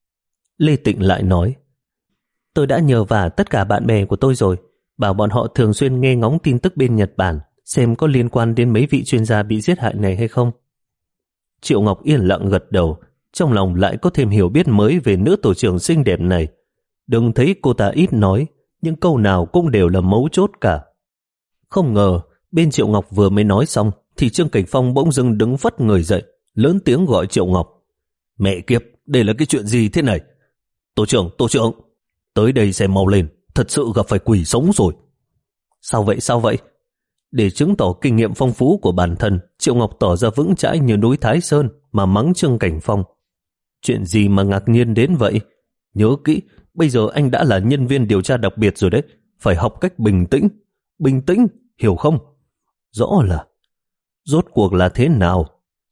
Lê Tịnh lại nói, tôi đã nhờ vả tất cả bạn bè của tôi rồi, bảo bọn họ thường xuyên nghe ngóng tin tức bên Nhật Bản, xem có liên quan đến mấy vị chuyên gia bị giết hại này hay không. Triệu Ngọc yên lặng gật đầu, trong lòng lại có thêm hiểu biết mới về nữ tổ trưởng xinh đẹp này. Đừng thấy cô ta ít nói, nhưng câu nào cũng đều là mấu chốt cả. Không ngờ, bên Triệu Ngọc vừa mới nói xong, thì Trương Cảnh Phong bỗng dưng đứng phất người dậy, lớn tiếng gọi Triệu Ngọc. Mẹ kiếp, đây là cái chuyện gì thế này? Tổ trưởng, tổ trưởng, tới đây xem mau lên, thật sự gặp phải quỷ sống rồi. Sao vậy, sao vậy? Để chứng tỏ kinh nghiệm phong phú của bản thân, Triệu Ngọc tỏ ra vững chãi như núi Thái Sơn mà mắng Trương Cảnh Phong. Chuyện gì mà ngạc nhiên đến vậy? Nhớ kỹ, bây giờ anh đã là nhân viên điều tra đặc biệt rồi đấy, phải học cách bình tĩnh. Bình tĩnh, hiểu không? Rõ là, rốt cuộc là thế nào?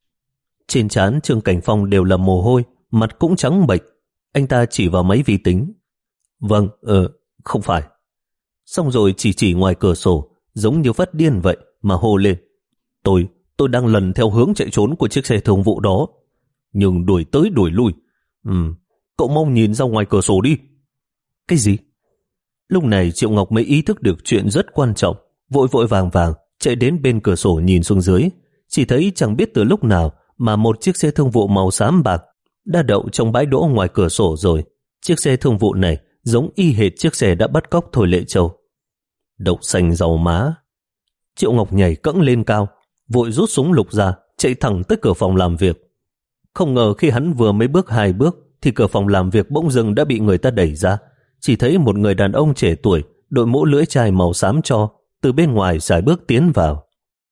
Trên trán Trương Cảnh Phong đều là mồ hôi, mặt cũng trắng bệch. Anh ta chỉ vào máy vi tính. Vâng, ờ, không phải. Xong rồi chỉ chỉ ngoài cửa sổ, giống như phát điên vậy mà hô lên. Tôi, tôi đang lần theo hướng chạy trốn của chiếc xe thương vụ đó. Nhưng đuổi tới đuổi lui. Ừ, cậu mong nhìn ra ngoài cửa sổ đi. Cái gì? Lúc này Triệu Ngọc mới ý thức được chuyện rất quan trọng, vội vội vàng vàng chạy đến bên cửa sổ nhìn xuống dưới. Chỉ thấy chẳng biết từ lúc nào mà một chiếc xe thương vụ màu xám bạc đã đậu trong bãi đỗ ngoài cửa sổ rồi. Chiếc xe thương vụ này giống y hệt chiếc xe đã bắt cóc Thôi Lệ Châu. Đậu xanh dầu má. Triệu Ngọc nhảy cẫng lên cao, vội rút súng lục ra, chạy thẳng tới cửa phòng làm việc. Không ngờ khi hắn vừa mới bước hai bước thì cửa phòng làm việc bỗng dưng đã bị người ta đẩy ra. Chỉ thấy một người đàn ông trẻ tuổi đội mũ lưỡi chai màu xám tro từ bên ngoài sải bước tiến vào.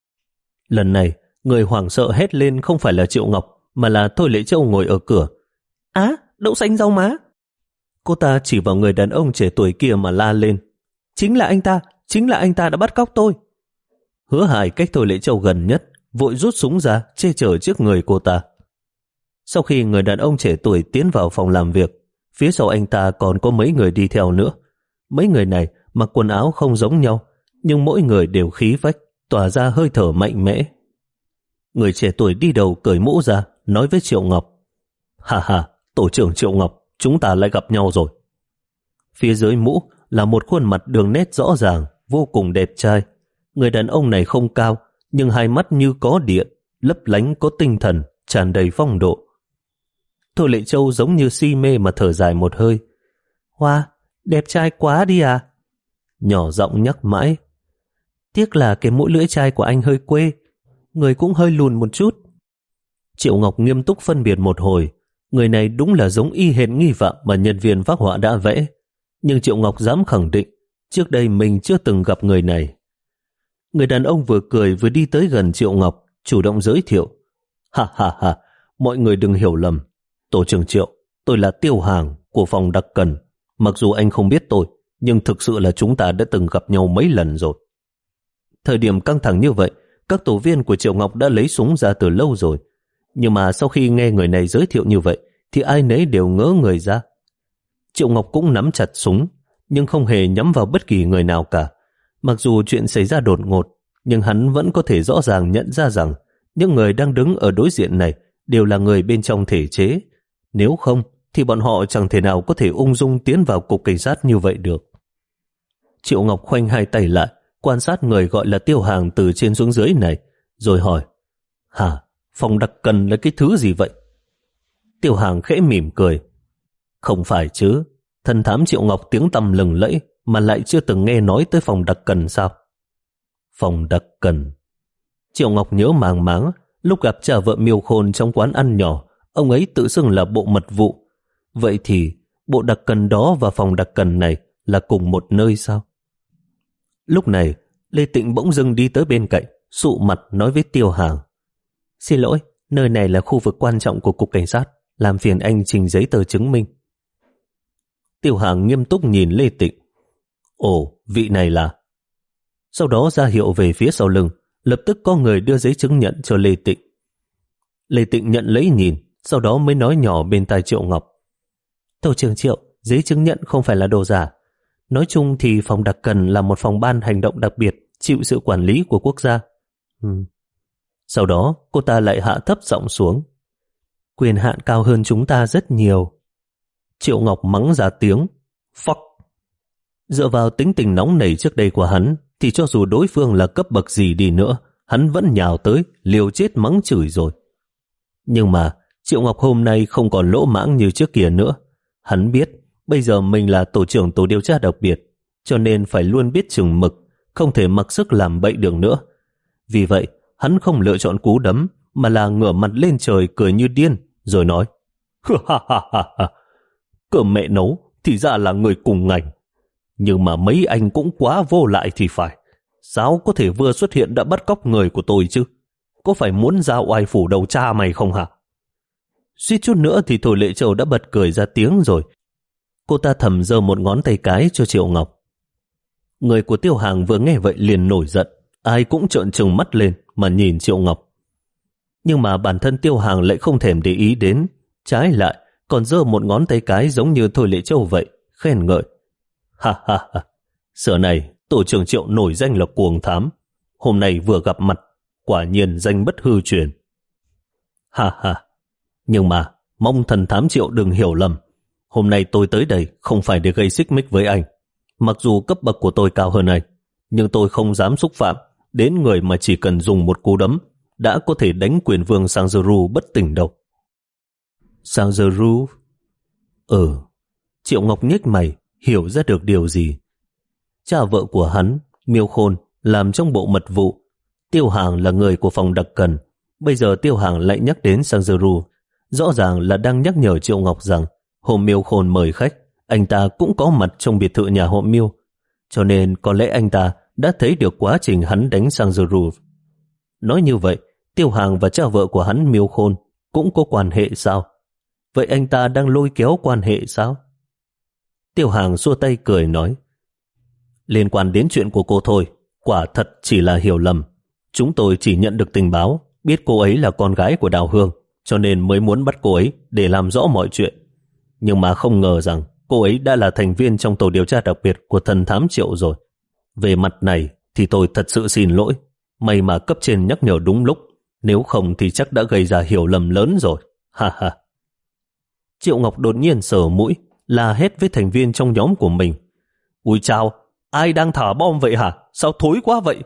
Lần này người hoảng sợ hét lên không phải là Triệu Ngọc mà là Thôi Lệ Châu ngồi ở cửa. Á, đậu xanh rau má. Cô ta chỉ vào người đàn ông trẻ tuổi kia mà la lên. Chính là anh ta, chính là anh ta đã bắt cóc tôi. Hứa Hải cách Thôi Lệ Châu gần nhất, vội rút súng ra che chở trước người cô ta. Sau khi người đàn ông trẻ tuổi tiến vào phòng làm việc, phía sau anh ta còn có mấy người đi theo nữa. Mấy người này mặc quần áo không giống nhau, nhưng mỗi người đều khí phách, tỏa ra hơi thở mạnh mẽ. Người trẻ tuổi đi đầu cởi mũ ra, nói với Triệu Ngọc. Hà hà, tổ trưởng Triệu Ngọc, chúng ta lại gặp nhau rồi. Phía dưới mũ là một khuôn mặt đường nét rõ ràng, vô cùng đẹp trai. Người đàn ông này không cao, nhưng hai mắt như có điện, lấp lánh có tinh thần, tràn đầy phong độ. Thôi Lệ Châu giống như si mê mà thở dài một hơi. Hoa, đẹp trai quá đi à? Nhỏ giọng nhắc mãi. Tiếc là cái mũi lưỡi chai của anh hơi quê, người cũng hơi lùn một chút. Triệu Ngọc nghiêm túc phân biệt một hồi. Người này đúng là giống y hệt nghi phạm mà nhân viên phác họa đã vẽ. Nhưng Triệu Ngọc dám khẳng định trước đây mình chưa từng gặp người này. Người đàn ông vừa cười vừa đi tới gần Triệu Ngọc, chủ động giới thiệu. Ha ha ha, mọi người đừng hiểu lầm. Tổ trưởng Triệu, tôi là Tiêu Hàng của phòng đặc cần. Mặc dù anh không biết tôi, nhưng thực sự là chúng ta đã từng gặp nhau mấy lần rồi. Thời điểm căng thẳng như vậy, các tổ viên của Triệu Ngọc đã lấy súng ra từ lâu rồi. Nhưng mà sau khi nghe người này giới thiệu như vậy, thì ai nấy đều ngỡ người ra. Triệu Ngọc cũng nắm chặt súng, nhưng không hề nhắm vào bất kỳ người nào cả. Mặc dù chuyện xảy ra đột ngột, nhưng hắn vẫn có thể rõ ràng nhận ra rằng những người đang đứng ở đối diện này đều là người bên trong thể chế. Nếu không, thì bọn họ chẳng thể nào có thể ung dung tiến vào cục cảnh sát như vậy được. Triệu Ngọc khoanh hai tay lại, quan sát người gọi là Tiêu Hàng từ trên xuống dưới này, rồi hỏi, hả, phòng đặc cần là cái thứ gì vậy? Tiêu Hàng khẽ mỉm cười. Không phải chứ, thần thám Triệu Ngọc tiếng tăm lừng lẫy mà lại chưa từng nghe nói tới phòng đặc cần sao? Phòng đặc cần. Triệu Ngọc nhớ màng máng, lúc gặp cha vợ Miêu Khôn trong quán ăn nhỏ, ông ấy tự xưng là bộ mật vụ. Vậy thì bộ đặc cần đó và phòng đặc cần này là cùng một nơi sao? Lúc này, Lê Tịnh bỗng dưng đi tới bên cạnh, sụ mặt nói với Tiêu Hàng. Xin lỗi, nơi này là khu vực quan trọng của cục cảnh sát, làm phiền anh trình giấy tờ chứng minh. Tiêu Hàng nghiêm túc nhìn Lê Tịnh. Ồ, vị này là... Sau đó ra hiệu về phía sau lưng, lập tức có người đưa giấy chứng nhận cho Lê Tịnh. Lê Tịnh nhận lấy nhìn, sau đó mới nói nhỏ bên tai Triệu Ngọc. Tổ trưởng Triệu, giấy chứng nhận không phải là đồ giả. Nói chung thì phòng đặc cần là một phòng ban hành động đặc biệt, chịu sự quản lý của quốc gia. Ừ. Sau đó, cô ta lại hạ thấp giọng xuống. Quyền hạn cao hơn chúng ta rất nhiều. Triệu Ngọc mắng ra tiếng. Fuck. Dựa vào tính tình nóng nảy trước đây của hắn, thì cho dù đối phương là cấp bậc gì đi nữa, hắn vẫn nhào tới, liều chết mắng chửi rồi. Nhưng mà, Triệu Ngọc hôm nay không còn lỗ mãng như trước kia nữa. Hắn biết, Bây giờ mình là tổ trưởng tổ điều tra đặc biệt, cho nên phải luôn biết chừng mực, không thể mặc sức làm bậy được nữa. Vì vậy, hắn không lựa chọn cú đấm, mà là ngửa mặt lên trời cười như điên, rồi nói: ha ha ha ha, cơm mẹ nấu thì ra là người cùng ngành. Nhưng mà mấy anh cũng quá vô lại thì phải. Sao có thể vừa xuất hiện đã bắt cóc người của tôi chứ? Có phải muốn ra oai phủ đầu cha mày không hả? Suýt chút nữa thì Thôi Lệ Châu đã bật cười ra tiếng rồi. Cô ta thầm giơ một ngón tay cái cho Triệu Ngọc. Người của Tiêu Hàng vừa nghe vậy liền nổi giận, ai cũng trợn trừng mắt lên mà nhìn Triệu Ngọc. Nhưng mà bản thân Tiêu Hàng lại không thèm để ý đến, trái lại còn giơ một ngón tay cái giống như Thôi Lệ Châu vậy, khen ngợi. Ha ha ha, giờ này tổ trưởng Triệu nổi danh là cuồng thám, hôm nay vừa gặp mặt, quả nhiên danh bất hư truyền. Ha ha, nhưng mà mong thần thám Triệu đừng hiểu lầm, hôm nay tôi tới đây không phải để gây xích mích với anh. Mặc dù cấp bậc của tôi cao hơn anh, nhưng tôi không dám xúc phạm đến người mà chỉ cần dùng một cú đấm đã có thể đánh quyền vương Sangzuru bất tỉnh đâu. Sangzuru? Ừ. Triệu Ngọc nhếch mày, hiểu ra được điều gì. Cha vợ của hắn, Miêu Khôn, làm trong bộ mật vụ. Tiêu Hàng là người của phòng đặc cần. Bây giờ Tiêu Hàng lại nhắc đến Sangzuru, rõ ràng là đang nhắc nhở Triệu Ngọc rằng hôm Miêu Khôn mời khách, anh ta cũng có mặt trong biệt thự nhà họ Miêu, cho nên có lẽ anh ta đã thấy được quá trình hắn đánh Sangzuru. Nói như vậy, Tiêu Hàng và cha vợ của hắn Miêu Khôn cũng có quan hệ sao? Vậy anh ta đang lôi kéo quan hệ sao? Tiêu Hàng xua tay cười nói: liên quan đến chuyện của cô thôi, quả thật chỉ là hiểu lầm. Chúng tôi chỉ nhận được tình báo, biết cô ấy là con gái của Đào Hương, cho nên mới muốn bắt cô ấy để làm rõ mọi chuyện. Nhưng mà không ngờ rằng cô ấy đã là thành viên trong tổ điều tra đặc biệt của thần thám Triệu rồi. Về mặt này thì tôi thật sự xin lỗi. May mà cấp trên nhắc nhở đúng lúc, nếu không thì chắc đã gây ra hiểu lầm lớn rồi. Ha ha. Triệu Ngọc đột nhiên sờ mũi, la hét với thành viên trong nhóm của mình: ui chao, ai đang thả bom vậy hả? Sao thối quá vậy?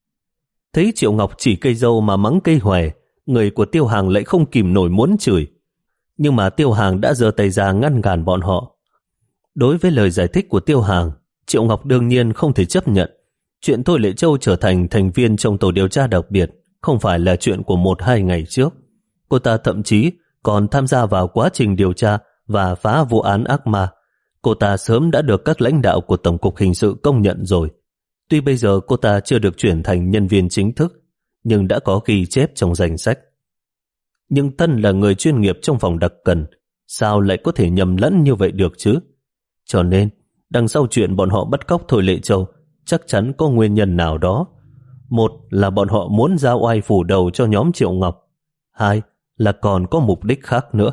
Thấy Triệu Ngọc chỉ cây dâu mà mắng cây hòe, người của Tiêu Hàng lại không kìm nổi muốn chửi. Nhưng mà Tiêu Hàng đã giơ tay ra ngăn cản bọn họ. Đối với lời giải thích của Tiêu Hàng, Triệu Ngọc đương nhiên không thể chấp nhận. Chuyện Thôi Lệ Châu trở thành thành viên trong tổ điều tra đặc biệt không phải là chuyện của một hai ngày trước. Cô ta thậm chí còn tham gia vào quá trình điều tra và phá vụ án ác ma. Cô ta sớm đã được các lãnh đạo của Tổng cục Hình sự công nhận rồi. Tuy bây giờ cô ta chưa được chuyển thành nhân viên chính thức, nhưng đã có ghi chép trong danh sách. Nhưng Tân là người chuyên nghiệp trong phòng đặc cần, sao lại có thể nhầm lẫn như vậy được chứ? Cho nên, đằng sau chuyện bọn họ bắt cóc Thôi Lệ Châu, chắc chắn có nguyên nhân nào đó. Một là bọn họ muốn giao oai phủ đầu cho nhóm Triệu Ngọc. Hai là còn có mục đích khác nữa.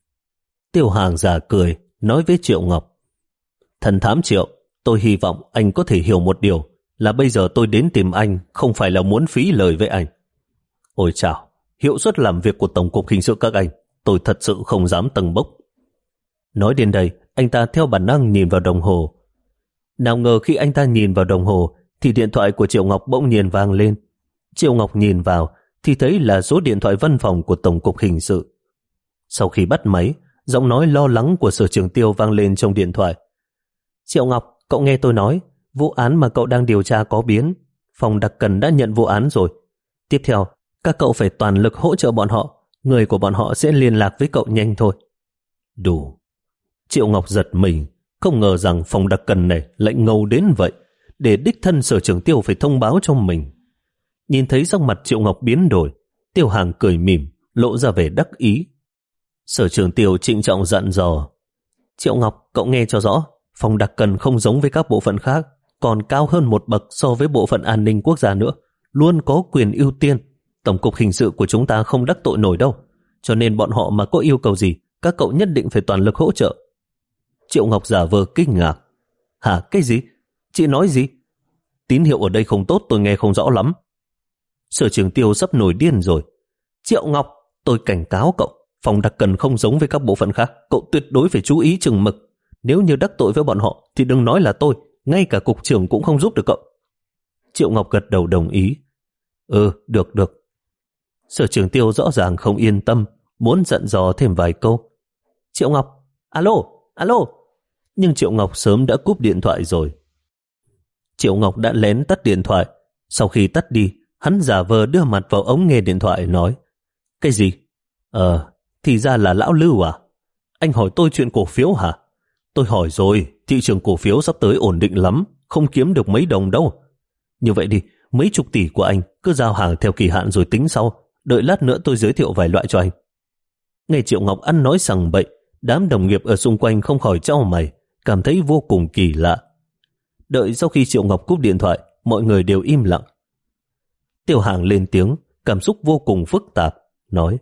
Tiêu Hàng giả cười, nói với Triệu Ngọc: thần thám Triệu, tôi hy vọng anh có thể hiểu một điều, là bây giờ tôi đến tìm anh không phải là muốn phí lời với anh. Ôi chào, hiệu suất làm việc của Tổng cục Hình sự các anh, tôi thật sự không dám tầng bốc. Nói đến đây, anh ta theo bản năng nhìn vào đồng hồ. Nào ngờ khi anh ta nhìn vào đồng hồ, thì điện thoại của Triệu Ngọc bỗng nhiên vang lên. Triệu Ngọc nhìn vào, thì thấy là số điện thoại văn phòng của Tổng cục Hình sự. Sau khi bắt máy, giọng nói lo lắng của Sở trưởng Tiêu vang lên trong điện thoại. Triệu Ngọc, cậu nghe tôi nói, vụ án mà cậu đang điều tra có biến. Phòng đặc cần đã nhận vụ án rồi. Tiếp theo, các cậu phải toàn lực hỗ trợ bọn họ. Người của bọn họ sẽ liên lạc với cậu nhanh thôi. Đủ. Triệu Ngọc giật mình, không ngờ rằng phòng đặc cần này lại ngầu đến vậy, để đích thân Sở trưởng Tiêu phải thông báo cho mình. Nhìn thấy sắc mặt Triệu Ngọc biến đổi, Tiêu Hàng cười mỉm, lộ ra vẻ đắc ý. Sở trưởng Tiêu trịnh trọng dặn dò: Triệu Ngọc, cậu nghe cho rõ, phòng đặc cần không giống với các bộ phận khác, còn cao hơn một bậc so với bộ phận an ninh quốc gia nữa, luôn có quyền ưu tiên. Tổng cục Hình sự của chúng ta không đắc tội nổi đâu, cho nên bọn họ mà có yêu cầu gì, các cậu nhất định phải toàn lực hỗ trợ. Triệu Ngọc giả vờ kinh ngạc. Hả, cái gì? Chị nói gì? Tín hiệu ở đây không tốt, tôi nghe không rõ lắm. Sở trưởng Tiêu sắp nổi điên rồi. Triệu Ngọc, tôi cảnh cáo cậu, phòng đặc cần không giống với các bộ phận khác, cậu tuyệt đối phải chú ý chừng mực. Nếu như đắc tội với bọn họ thì đừng nói là tôi, ngay cả cục trưởng cũng không giúp được cậu. Triệu Ngọc gật đầu đồng ý. Ừ, được được. Sở trưởng Tiêu rõ ràng không yên tâm, muốn dặn dò thêm vài câu. Triệu Ngọc, alo, alo. nhưng Triệu Ngọc sớm đã cúp điện thoại rồi. Triệu Ngọc đã lén tắt điện thoại. Sau khi tắt đi, hắn giả vờ đưa mặt vào ống nghe điện thoại nói: Cái gì? Ờ, thì ra là lão Lưu à? Anh hỏi tôi chuyện cổ phiếu hả? Tôi hỏi rồi, thị trường cổ phiếu sắp tới ổn định lắm, không kiếm được mấy đồng đâu. Như vậy đi, mấy chục tỷ của anh cứ giao hàng theo kỳ hạn rồi tính sau, đợi lát nữa tôi giới thiệu vài loại cho anh. Nghe Triệu Ngọc ăn nói sằng bậy, đám đồng nghiệp ở xung quanh không khỏi chau mày, cảm thấy vô cùng kỳ lạ. Đợi sau khi Triệu Ngọc cúp điện thoại, mọi người đều im lặng. Tiêu Hàng lên tiếng, cảm xúc vô cùng phức tạp, nói: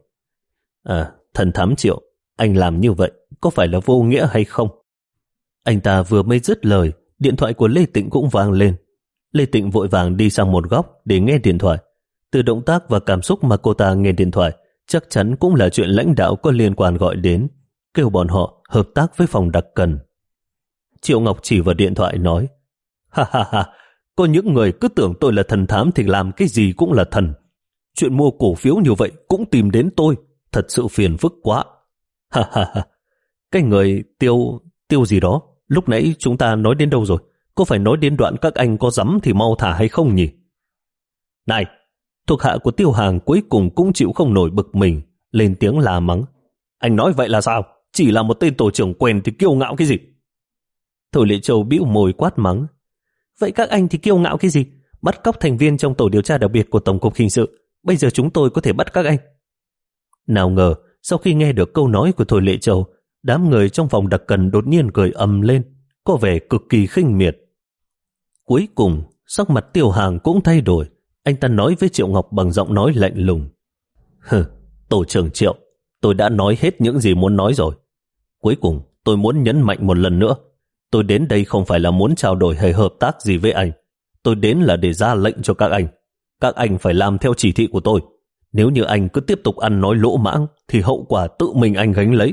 À, thần thám Triệu, anh làm như vậy có phải là vô nghĩa hay không? Anh ta vừa mới dứt lời, điện thoại của Lê Tịnh cũng vang lên. Lê Tịnh vội vàng đi sang một góc để nghe điện thoại. Từ động tác và cảm xúc mà cô ta nghe điện thoại, chắc chắn cũng là chuyện lãnh đạo có liên quan gọi đến, kêu bọn họ hợp tác với phòng đặc cần. Triệu Ngọc chỉ vào điện thoại nói: Ha ha ha, có những người cứ tưởng tôi là thần thám thì làm cái gì cũng là thần. Chuyện mua cổ phiếu như vậy cũng tìm đến tôi, thật sự phiền phức quá. Ha ha ha, cái người tiêu, tiêu gì đó, lúc nãy chúng ta nói đến đâu rồi? Có phải nói đến đoạn các anh có dám thì mau thả hay không nhỉ? Này, thuộc hạ của Tiêu Hàng cuối cùng cũng chịu không nổi bực mình, lên tiếng la mắng: Anh nói vậy là sao? Chỉ là một tên tổ trưởng quèn thì kiêu ngạo cái gì? Thôi Lệ Châu bĩu môi quát mắng: Vậy các anh thì kiêu ngạo cái gì? Bắt cóc thành viên trong tổ điều tra đặc biệt của Tổng cục Hình sự, bây giờ chúng tôi có thể bắt các anh. Nào ngờ, sau khi nghe được câu nói của Thôi Lệ Châu, đám người trong phòng đặc cần đột nhiên cười ầm lên, có vẻ cực kỳ khinh miệt. Cuối cùng, sắc mặt Tiêu Hàng cũng thay đổi. Anh ta nói với Triệu Ngọc bằng giọng nói lạnh lùng: Hừ, tổ trưởng Triệu, tôi đã nói hết những gì muốn nói rồi. Cuối cùng, tôi muốn nhấn mạnh một lần nữa. Tôi đến đây không phải là muốn trao đổi hay hợp tác gì với anh. Tôi đến là để ra lệnh cho các anh. Các anh phải làm theo chỉ thị của tôi. Nếu như anh cứ tiếp tục ăn nói lỗ mãng thì hậu quả tự mình anh gánh lấy.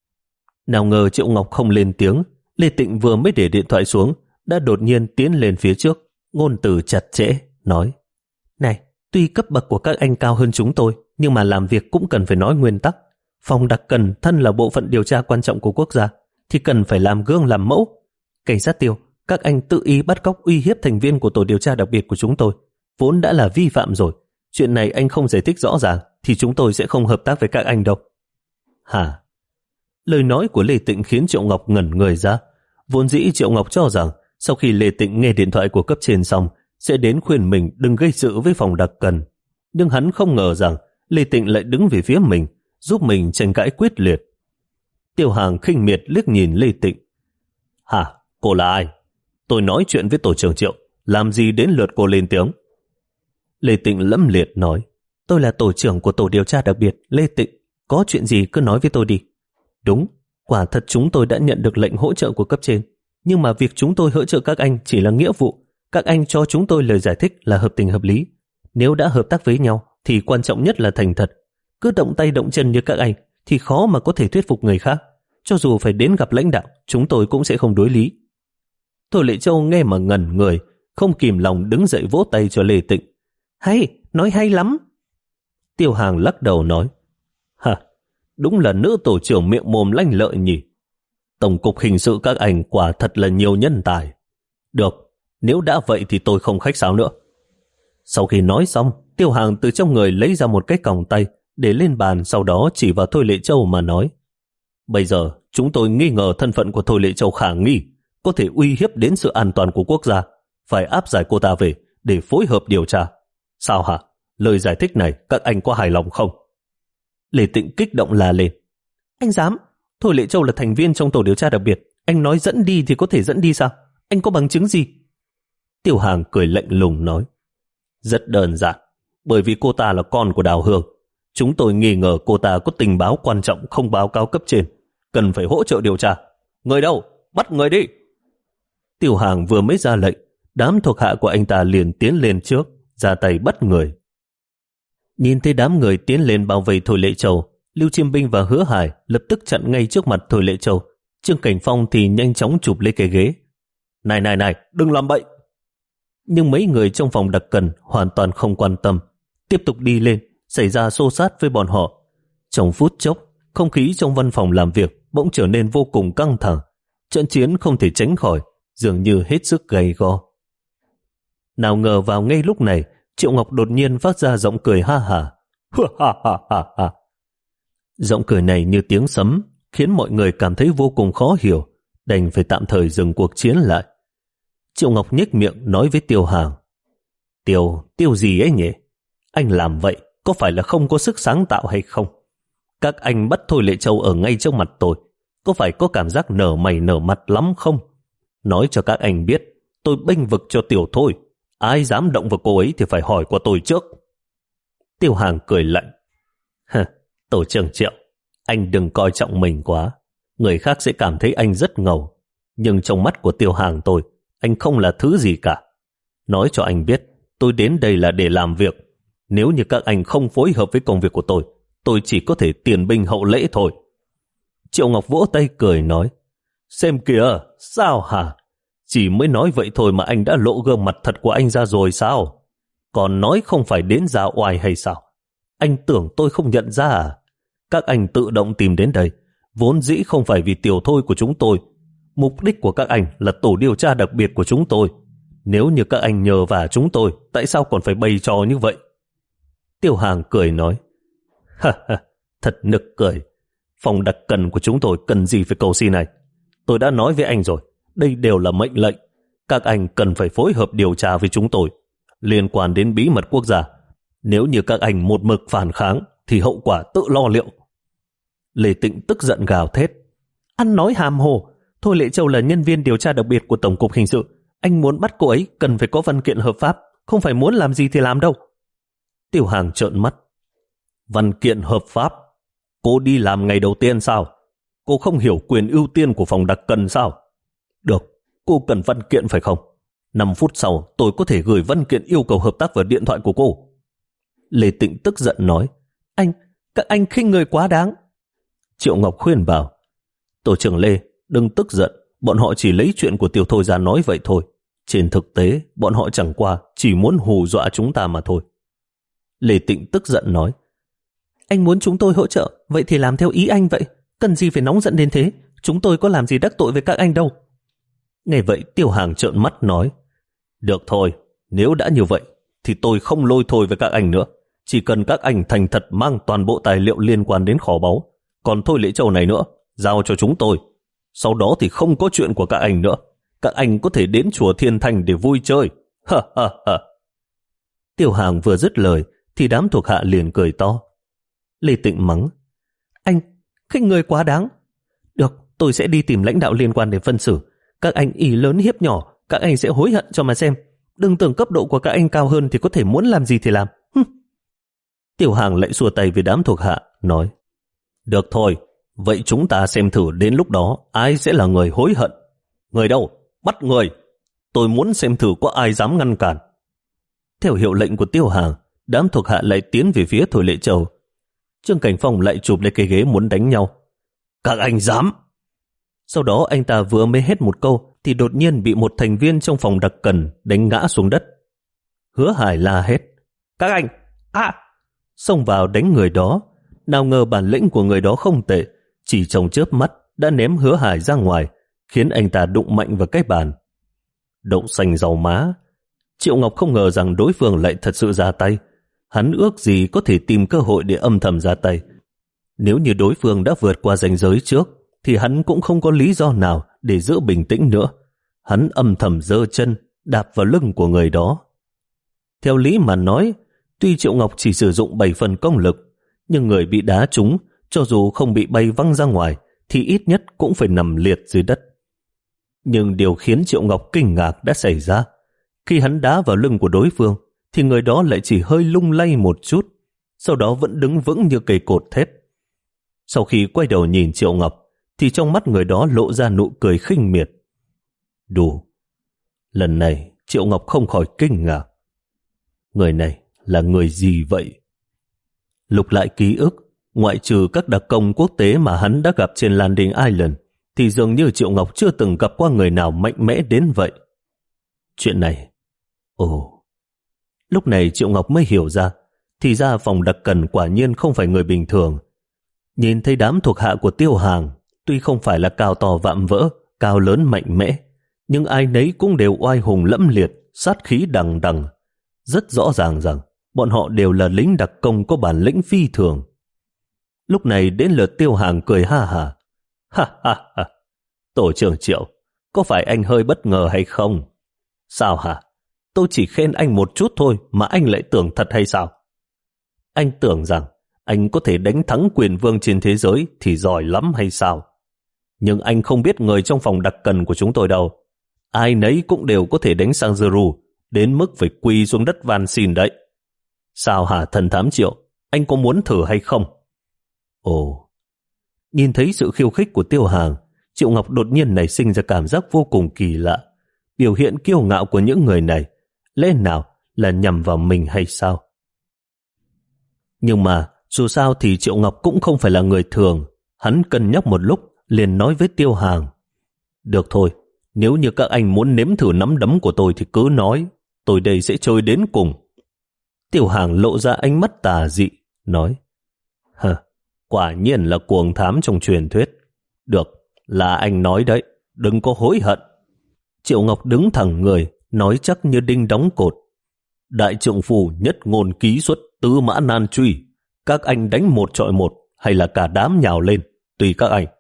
Nào ngờ Triệu Ngọc không lên tiếng. Lê Tịnh vừa mới để điện thoại xuống đã đột nhiên tiến lên phía trước, ngôn từ chặt chẽ, nói: Này, tuy cấp bậc của các anh cao hơn chúng tôi, nhưng mà làm việc cũng cần phải nói nguyên tắc. Phòng đặc cần thân là bộ phận điều tra quan trọng của quốc gia, thì cần phải làm gương làm mẫu. Cảnh sát Tiêu, các anh tự ý bắt cóc uy hiếp thành viên của tổ điều tra đặc biệt của chúng tôi, vốn đã là vi phạm rồi. Chuyện này anh không giải thích rõ ràng thì chúng tôi sẽ không hợp tác với các anh đâu. Hả? Lời nói của Lê Tịnh khiến Triệu Ngọc ngẩn người ra. Vốn dĩ Triệu Ngọc cho rằng sau khi Lê Tịnh nghe điện thoại của cấp trên xong sẽ đến khuyên mình đừng gây sự với phòng đặc cần. Nhưng hắn không ngờ rằng Lê Tịnh lại đứng về phía mình, giúp mình tranh cãi quyết liệt. Tiêu Hàng khinh miệt liếc nhìn Lê Tịnh. Hả? Cô là ai? Tôi nói chuyện với tổ trưởng Triệu, làm gì đến lượt cô lên tiếng? Lê Tịnh lẫm liệt nói: Tôi là tổ trưởng của tổ điều tra đặc biệt, Lê Tịnh, có chuyện gì cứ nói với tôi đi. Đúng, quả thật chúng tôi đã nhận được lệnh hỗ trợ của cấp trên, nhưng mà việc chúng tôi hỗ trợ các anh chỉ là nghĩa vụ. Các anh cho chúng tôi lời giải thích là hợp tình hợp lý. Nếu đã hợp tác với nhau thì quan trọng nhất là thành thật. Cứ động tay động chân như các anh thì khó mà có thể thuyết phục người khác. Cho dù phải đến gặp lãnh đạo, chúng tôi cũng sẽ không đối lý. Thôi Lệ Châu nghe mà ngẩn người, không kìm lòng đứng dậy vỗ tay cho Lê Tịnh. Hay, nói hay lắm. Tiêu Hàng lắc đầu nói: Hả, đúng là nữ tổ trưởng miệng mồm lanh lợi nhỉ. Tổng cục hình sự các anh quả thật là nhiều nhân tài. Được, nếu đã vậy thì tôi không khách sáo nữa. Sau khi nói xong, Tiêu Hàng từ trong người lấy ra một cái còng tay để lên bàn, sau đó chỉ vào Thôi Lệ Châu mà nói: Bây giờ chúng tôi nghi ngờ thân phận của Thôi Lệ Châu khả nghi, có thể uy hiếp đến sự an toàn của quốc gia, phải áp giải cô ta về để phối hợp điều tra. Sao hả? Lời giải thích này các anh có hài lòng không? Lê Tịnh kích động la lên: Anh dám? Thôi Lệ Châu là thành viên trong tổ điều tra đặc biệt, anh nói dẫn đi thì có thể dẫn đi sao? Anh có bằng chứng gì? Tiêu Hàng cười lạnh lùng nói: Rất đơn giản, bởi vì cô ta là con của Đào Hương. Chúng tôi nghi ngờ cô ta có tình báo quan trọng không báo cáo cấp trên, cần phải hỗ trợ điều tra. Người đâu? Bắt người đi! Tiêu Hàng vừa mới ra lệnh, đám thuộc hạ của anh ta liền tiến lên trước, ra tay bắt người. Nhìn thấy đám người tiến lên bao vây Thôi Lệ Châu, Lưu Chiêm Binh và Hứa Hải lập tức chặn ngay trước mặt Thôi Lệ Châu. Trương Cảnh Phong thì nhanh chóng chụp lấy cái ghế. Này này này, đừng làm bậy! Nhưng mấy người trong phòng đặc cần hoàn toàn không quan tâm, tiếp tục đi lên, xảy ra xô xát với bọn họ. Trong phút chốc, không khí trong văn phòng làm việc bỗng trở nên vô cùng căng thẳng. Trận chiến không thể tránh khỏi, dường như hết sức gay go. Nào ngờ vào ngay lúc này, Triệu Ngọc đột nhiên phát ra giọng cười ha hả. Ha ha ha ha. Giọng cười này như tiếng sấm, khiến mọi người cảm thấy vô cùng khó hiểu, đành phải tạm thời dừng cuộc chiến lại. Triệu Ngọc nhếch miệng nói với Tiêu Hàng. Tiêu, tiêu gì ấy nhỉ? Anh làm vậy có phải là không có sức sáng tạo hay không? Các anh bắt Thôi Lệ Châu ở ngay trước mặt tôi, có phải có cảm giác nở mày nở mặt lắm không? Nói cho các anh biết, tôi bênh vực cho Tiểu Thôi. Ai dám động vào cô ấy thì phải hỏi qua tôi trước. Tiêu Hàng cười lạnh. Hả, Tổ trưởng Triệu, anh đừng coi trọng mình quá. Người khác sẽ cảm thấy anh rất ngầu. Nhưng trong mắt của Tiêu Hàng tôi, anh không là thứ gì cả. Nói cho anh biết, tôi đến đây là để làm việc. Nếu như các anh không phối hợp với công việc của tôi, tôi chỉ có thể tiền binh hậu lễ thôi. Triệu Ngọc vỗ tay cười nói. Xem kìa, sao hả? Chỉ mới nói vậy thôi mà anh đã lộ gương mặt thật của anh ra rồi sao? Còn nói không phải đến ra oai hay sao? Anh tưởng tôi không nhận ra à? Các anh tự động tìm đến đây, vốn dĩ không phải vì Tiểu Thôi của chúng tôi. Mục đích của các anh là tổ điều tra đặc biệt của chúng tôi. Nếu như các anh nhờ vả chúng tôi, tại sao còn phải bày trò như vậy? Tiêu Hàng cười nói. Ha ha, thật nực cười. Phòng đặc cần của chúng tôi cần gì phải cầu xin này? Tôi đã nói với anh rồi, đây đều là mệnh lệnh. Các anh cần phải phối hợp điều tra với chúng tôi. Liên quan đến bí mật quốc gia, nếu như các anh một mực phản kháng, thì hậu quả tự lo liệu. Lê Tịnh tức giận gào thét. Ăn nói hàm hồ. Thôi Lệ Châu là nhân viên điều tra đặc biệt của Tổng cục Hình sự. Anh muốn bắt cô ấy cần phải có văn kiện hợp pháp, không phải muốn làm gì thì làm đâu. Tiêu Hàng trợn mắt. Văn kiện hợp pháp? Cô đi làm ngày đầu tiên sao? Cô không hiểu quyền ưu tiên của phòng đặc cần sao? Được, cô cần văn kiện phải không? năm phút sau tôi có thể gửi văn kiện yêu cầu hợp tác vào điện thoại của cô. Lê Tịnh tức giận nói. Anh, các anh khinh người quá đáng. Triệu Ngọc khuyên bảo. Tổ trưởng Lê, đừng tức giận. Bọn họ chỉ lấy chuyện của Tiểu Thôi ra nói vậy thôi. Trên thực tế, bọn họ chẳng qua chỉ muốn hù dọa chúng ta mà thôi. Lê Tịnh tức giận nói. Anh muốn chúng tôi hỗ trợ, vậy thì làm theo ý anh vậy. Cần gì phải nóng giận đến thế? Chúng tôi có làm gì đắc tội với các anh đâu. Nghe vậy Tiêu Hàng trợn mắt nói. Được thôi, nếu đã như vậy, thì tôi không lôi thôi với các anh nữa. Chỉ cần các anh thành thật mang toàn bộ tài liệu liên quan đến kho báu. Còn Thôi Lễ Châu này nữa, giao cho chúng tôi. Sau đó thì không có chuyện của các anh nữa. Các anh có thể đến chùa Thiên Thanh để vui chơi. Ha ha ha. Tiêu Hàng vừa dứt lời thì đám thuộc hạ liền cười to. Lê Tịnh mắng. Anh, khinh người quá đáng. Được, tôi sẽ đi tìm lãnh đạo liên quan để phân xử. Các anh ỷ lớn hiếp nhỏ, các anh sẽ hối hận cho mà xem. Đừng tưởng cấp độ của các anh cao hơn thì có thể muốn làm gì thì làm. Hừm. Tiêu Hàng lại xua tay với đám thuộc hạ, nói. Được thôi, vậy chúng ta xem thử đến lúc đó ai sẽ là người hối hận. Người đâu? Bắt người. Tôi muốn xem thử có ai dám ngăn cản. Theo hiệu lệnh của Tiêu Hàng, đám thuộc hạ lại tiến về phía Thôi Lệ Châu. Trương Cảnh Phong lại chụp lấy cái ghế muốn đánh nhau. Các anh dám! Sau đó anh ta vừa mới hết một câu thì đột nhiên bị một thành viên trong phòng đặc cần đánh ngã xuống đất. Hứa Hải la hét. Các anh! À! Xông vào đánh người đó. Nào ngờ bản lĩnh của người đó không tệ, chỉ trong chớp mắt đã ném Hứa Hải ra ngoài, khiến anh ta đụng mạnh vào cái bàn. Đậu xanh rau má. Triệu Ngọc không ngờ rằng đối phương lại thật sự ra tay. Hắn ước gì có thể tìm cơ hội để âm thầm ra tay. Nếu như đối phương đã vượt qua ranh giới trước, thì hắn cũng không có lý do nào để giữ bình tĩnh nữa. Hắn âm thầm giơ chân, đạp vào lưng của người đó. Theo lý mà nói, tuy Triệu Ngọc chỉ sử dụng bảy phần công lực, nhưng người bị đá trúng, cho dù không bị bay văng ra ngoài, thì ít nhất cũng phải nằm liệt dưới đất. Nhưng điều khiến Triệu Ngọc kinh ngạc đã xảy ra. Khi hắn đá vào lưng của đối phương, thì người đó lại chỉ hơi lung lay một chút, sau đó vẫn đứng vững như cây cột thép. Sau khi quay đầu nhìn Triệu Ngọc, thì trong mắt người đó lộ ra nụ cười khinh miệt. Đủ. Lần này Triệu Ngọc không khỏi kinh ngạc. Người này là người gì vậy? Lục lại ký ức, ngoại trừ các đặc công quốc tế mà hắn đã gặp trên Landing Island, thì dường như Triệu Ngọc chưa từng gặp qua người nào mạnh mẽ đến vậy. Chuyện này... Ồ... Lúc này Triệu Ngọc mới hiểu ra, thì ra phòng đặc cần quả nhiên không phải người bình thường. Nhìn thấy đám thuộc hạ của Tiêu Hàng, tuy không phải là cao to vạm vỡ, cao lớn mạnh mẽ, nhưng ai nấy cũng đều oai hùng lẫm liệt, sát khí đằng đằng. Rất rõ ràng rằng bọn họ đều là lính đặc công có bản lĩnh phi thường. Lúc này đến lượt Tiêu Hàng cười ha hả. Ha ha ha, Tổ trưởng Triệu, có phải anh hơi bất ngờ hay không? Sao hả? Tôi chỉ khen anh một chút thôi mà anh lại tưởng thật hay sao? Anh tưởng rằng anh có thể đánh thắng quyền vương trên thế giới thì giỏi lắm hay sao? Nhưng anh không biết người trong phòng đặc cần của chúng tôi đâu. Ai nấy cũng đều có thể đánh sang Zuru, đến mức phải quỳ xuống đất van xin đấy. Sao hả thần thám Triệu? Anh có muốn thử hay không? Ồ, nhìn thấy sự khiêu khích của Tiêu Hàng, Triệu Ngọc đột nhiên nảy sinh ra cảm giác vô cùng kỳ lạ. Biểu hiện kiêu ngạo của những người này, lẽ nào là nhằm vào mình hay sao? Nhưng mà dù sao thì Triệu Ngọc cũng không phải là người thường. Hắn cân nhắc một lúc liền nói với Tiêu Hàng: được thôi, nếu như các anh muốn nếm thử nắm đấm của tôi thì cứ nói, tôi đây sẽ chơi đến cùng. Tiêu Hàng lộ ra ánh mắt tà dị, nói: hờ, quả nhiên là cuồng thám trong truyền thuyết. Được, là anh nói đấy, đừng có hối hận. Triệu Ngọc đứng thẳng người, nói chắc như đinh đóng cột: đại trượng phu nhất ngôn ký xuất, tứ mã nan truy. Các anh đánh một chọi một hay là cả đám nhào lên, tùy các anh.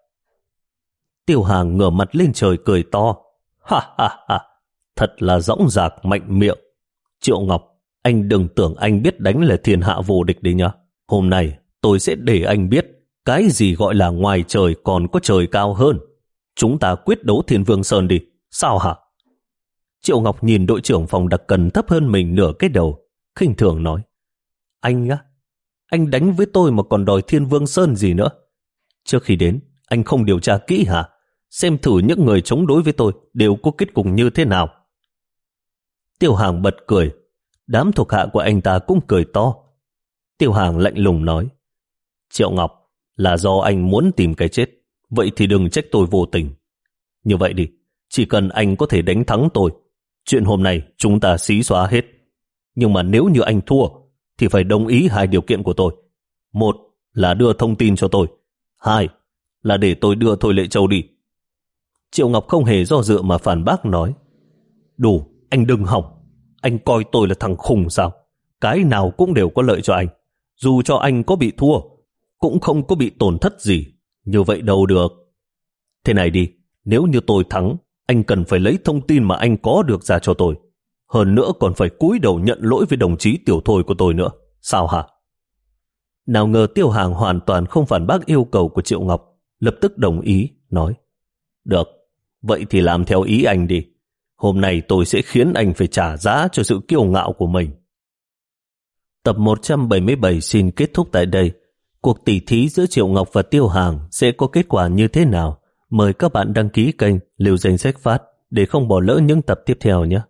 Tiêu Hàng ngửa mặt lên trời cười to: ha ha ha, thật là dõng dạc mạnh miệng. Triệu Ngọc, anh đừng tưởng anh biết đánh là thiên hạ vô địch đấy nhá. Hôm nay tôi sẽ để anh biết cái gì gọi là ngoài trời còn có trời cao hơn. Chúng ta quyết đấu Thiên Vương Sơn đi, sao hả? Triệu Ngọc nhìn đội trưởng phòng đặc cần thấp hơn mình nửa cái đầu, khinh thường nói: anh á, anh đánh với tôi mà còn đòi Thiên Vương Sơn gì nữa? Trước khi đến, anh không điều tra kỹ hả? Xem thử những người chống đối với tôi đều có kết cục như thế nào. Tiêu Hàng bật cười, đám thuộc hạ của anh ta cũng cười to. Tiêu Hàng lạnh lùng nói: Triệu Ngọc, là do anh muốn tìm cái chết, vậy thì đừng trách tôi vô tình. Như vậy đi, chỉ cần anh có thể đánh thắng tôi, chuyện hôm nay chúng ta xí xóa hết. Nhưng mà nếu như anh thua, thì phải đồng ý hai điều kiện của tôi. Một là đưa thông tin cho tôi. Hai là để tôi đưa Thôi Lệ Châu đi. Triệu Ngọc không hề do dự mà phản bác nói: đủ, anh đừng hỏng. Anh coi tôi là thằng khùng sao? Cái nào cũng đều có lợi cho anh. Dù cho anh có bị thua, cũng không có bị tổn thất gì. Như vậy đâu được. Thế này đi, nếu như tôi thắng, anh cần phải lấy thông tin mà anh có được ra cho tôi. Hơn nữa còn phải cúi đầu nhận lỗi với đồng chí Tiểu Thôi của tôi nữa. Sao hả? Nào ngờ Tiêu Hàng hoàn toàn không phản bác yêu cầu của Triệu Ngọc, lập tức đồng ý, nói: được, vậy thì làm theo ý anh đi. Hôm nay tôi sẽ khiến anh phải trả giá cho sự kiêu ngạo của mình. Tập một trăm bảy mươi bảy xin kết thúc tại đây. Cuộc tỉ thí giữa Triệu Ngọc và Tiêu Hàng sẽ có kết quả như thế nào? Mời các bạn đăng ký kênh Lưu Danh Sách Phát để không bỏ lỡ những tập tiếp theo nhé.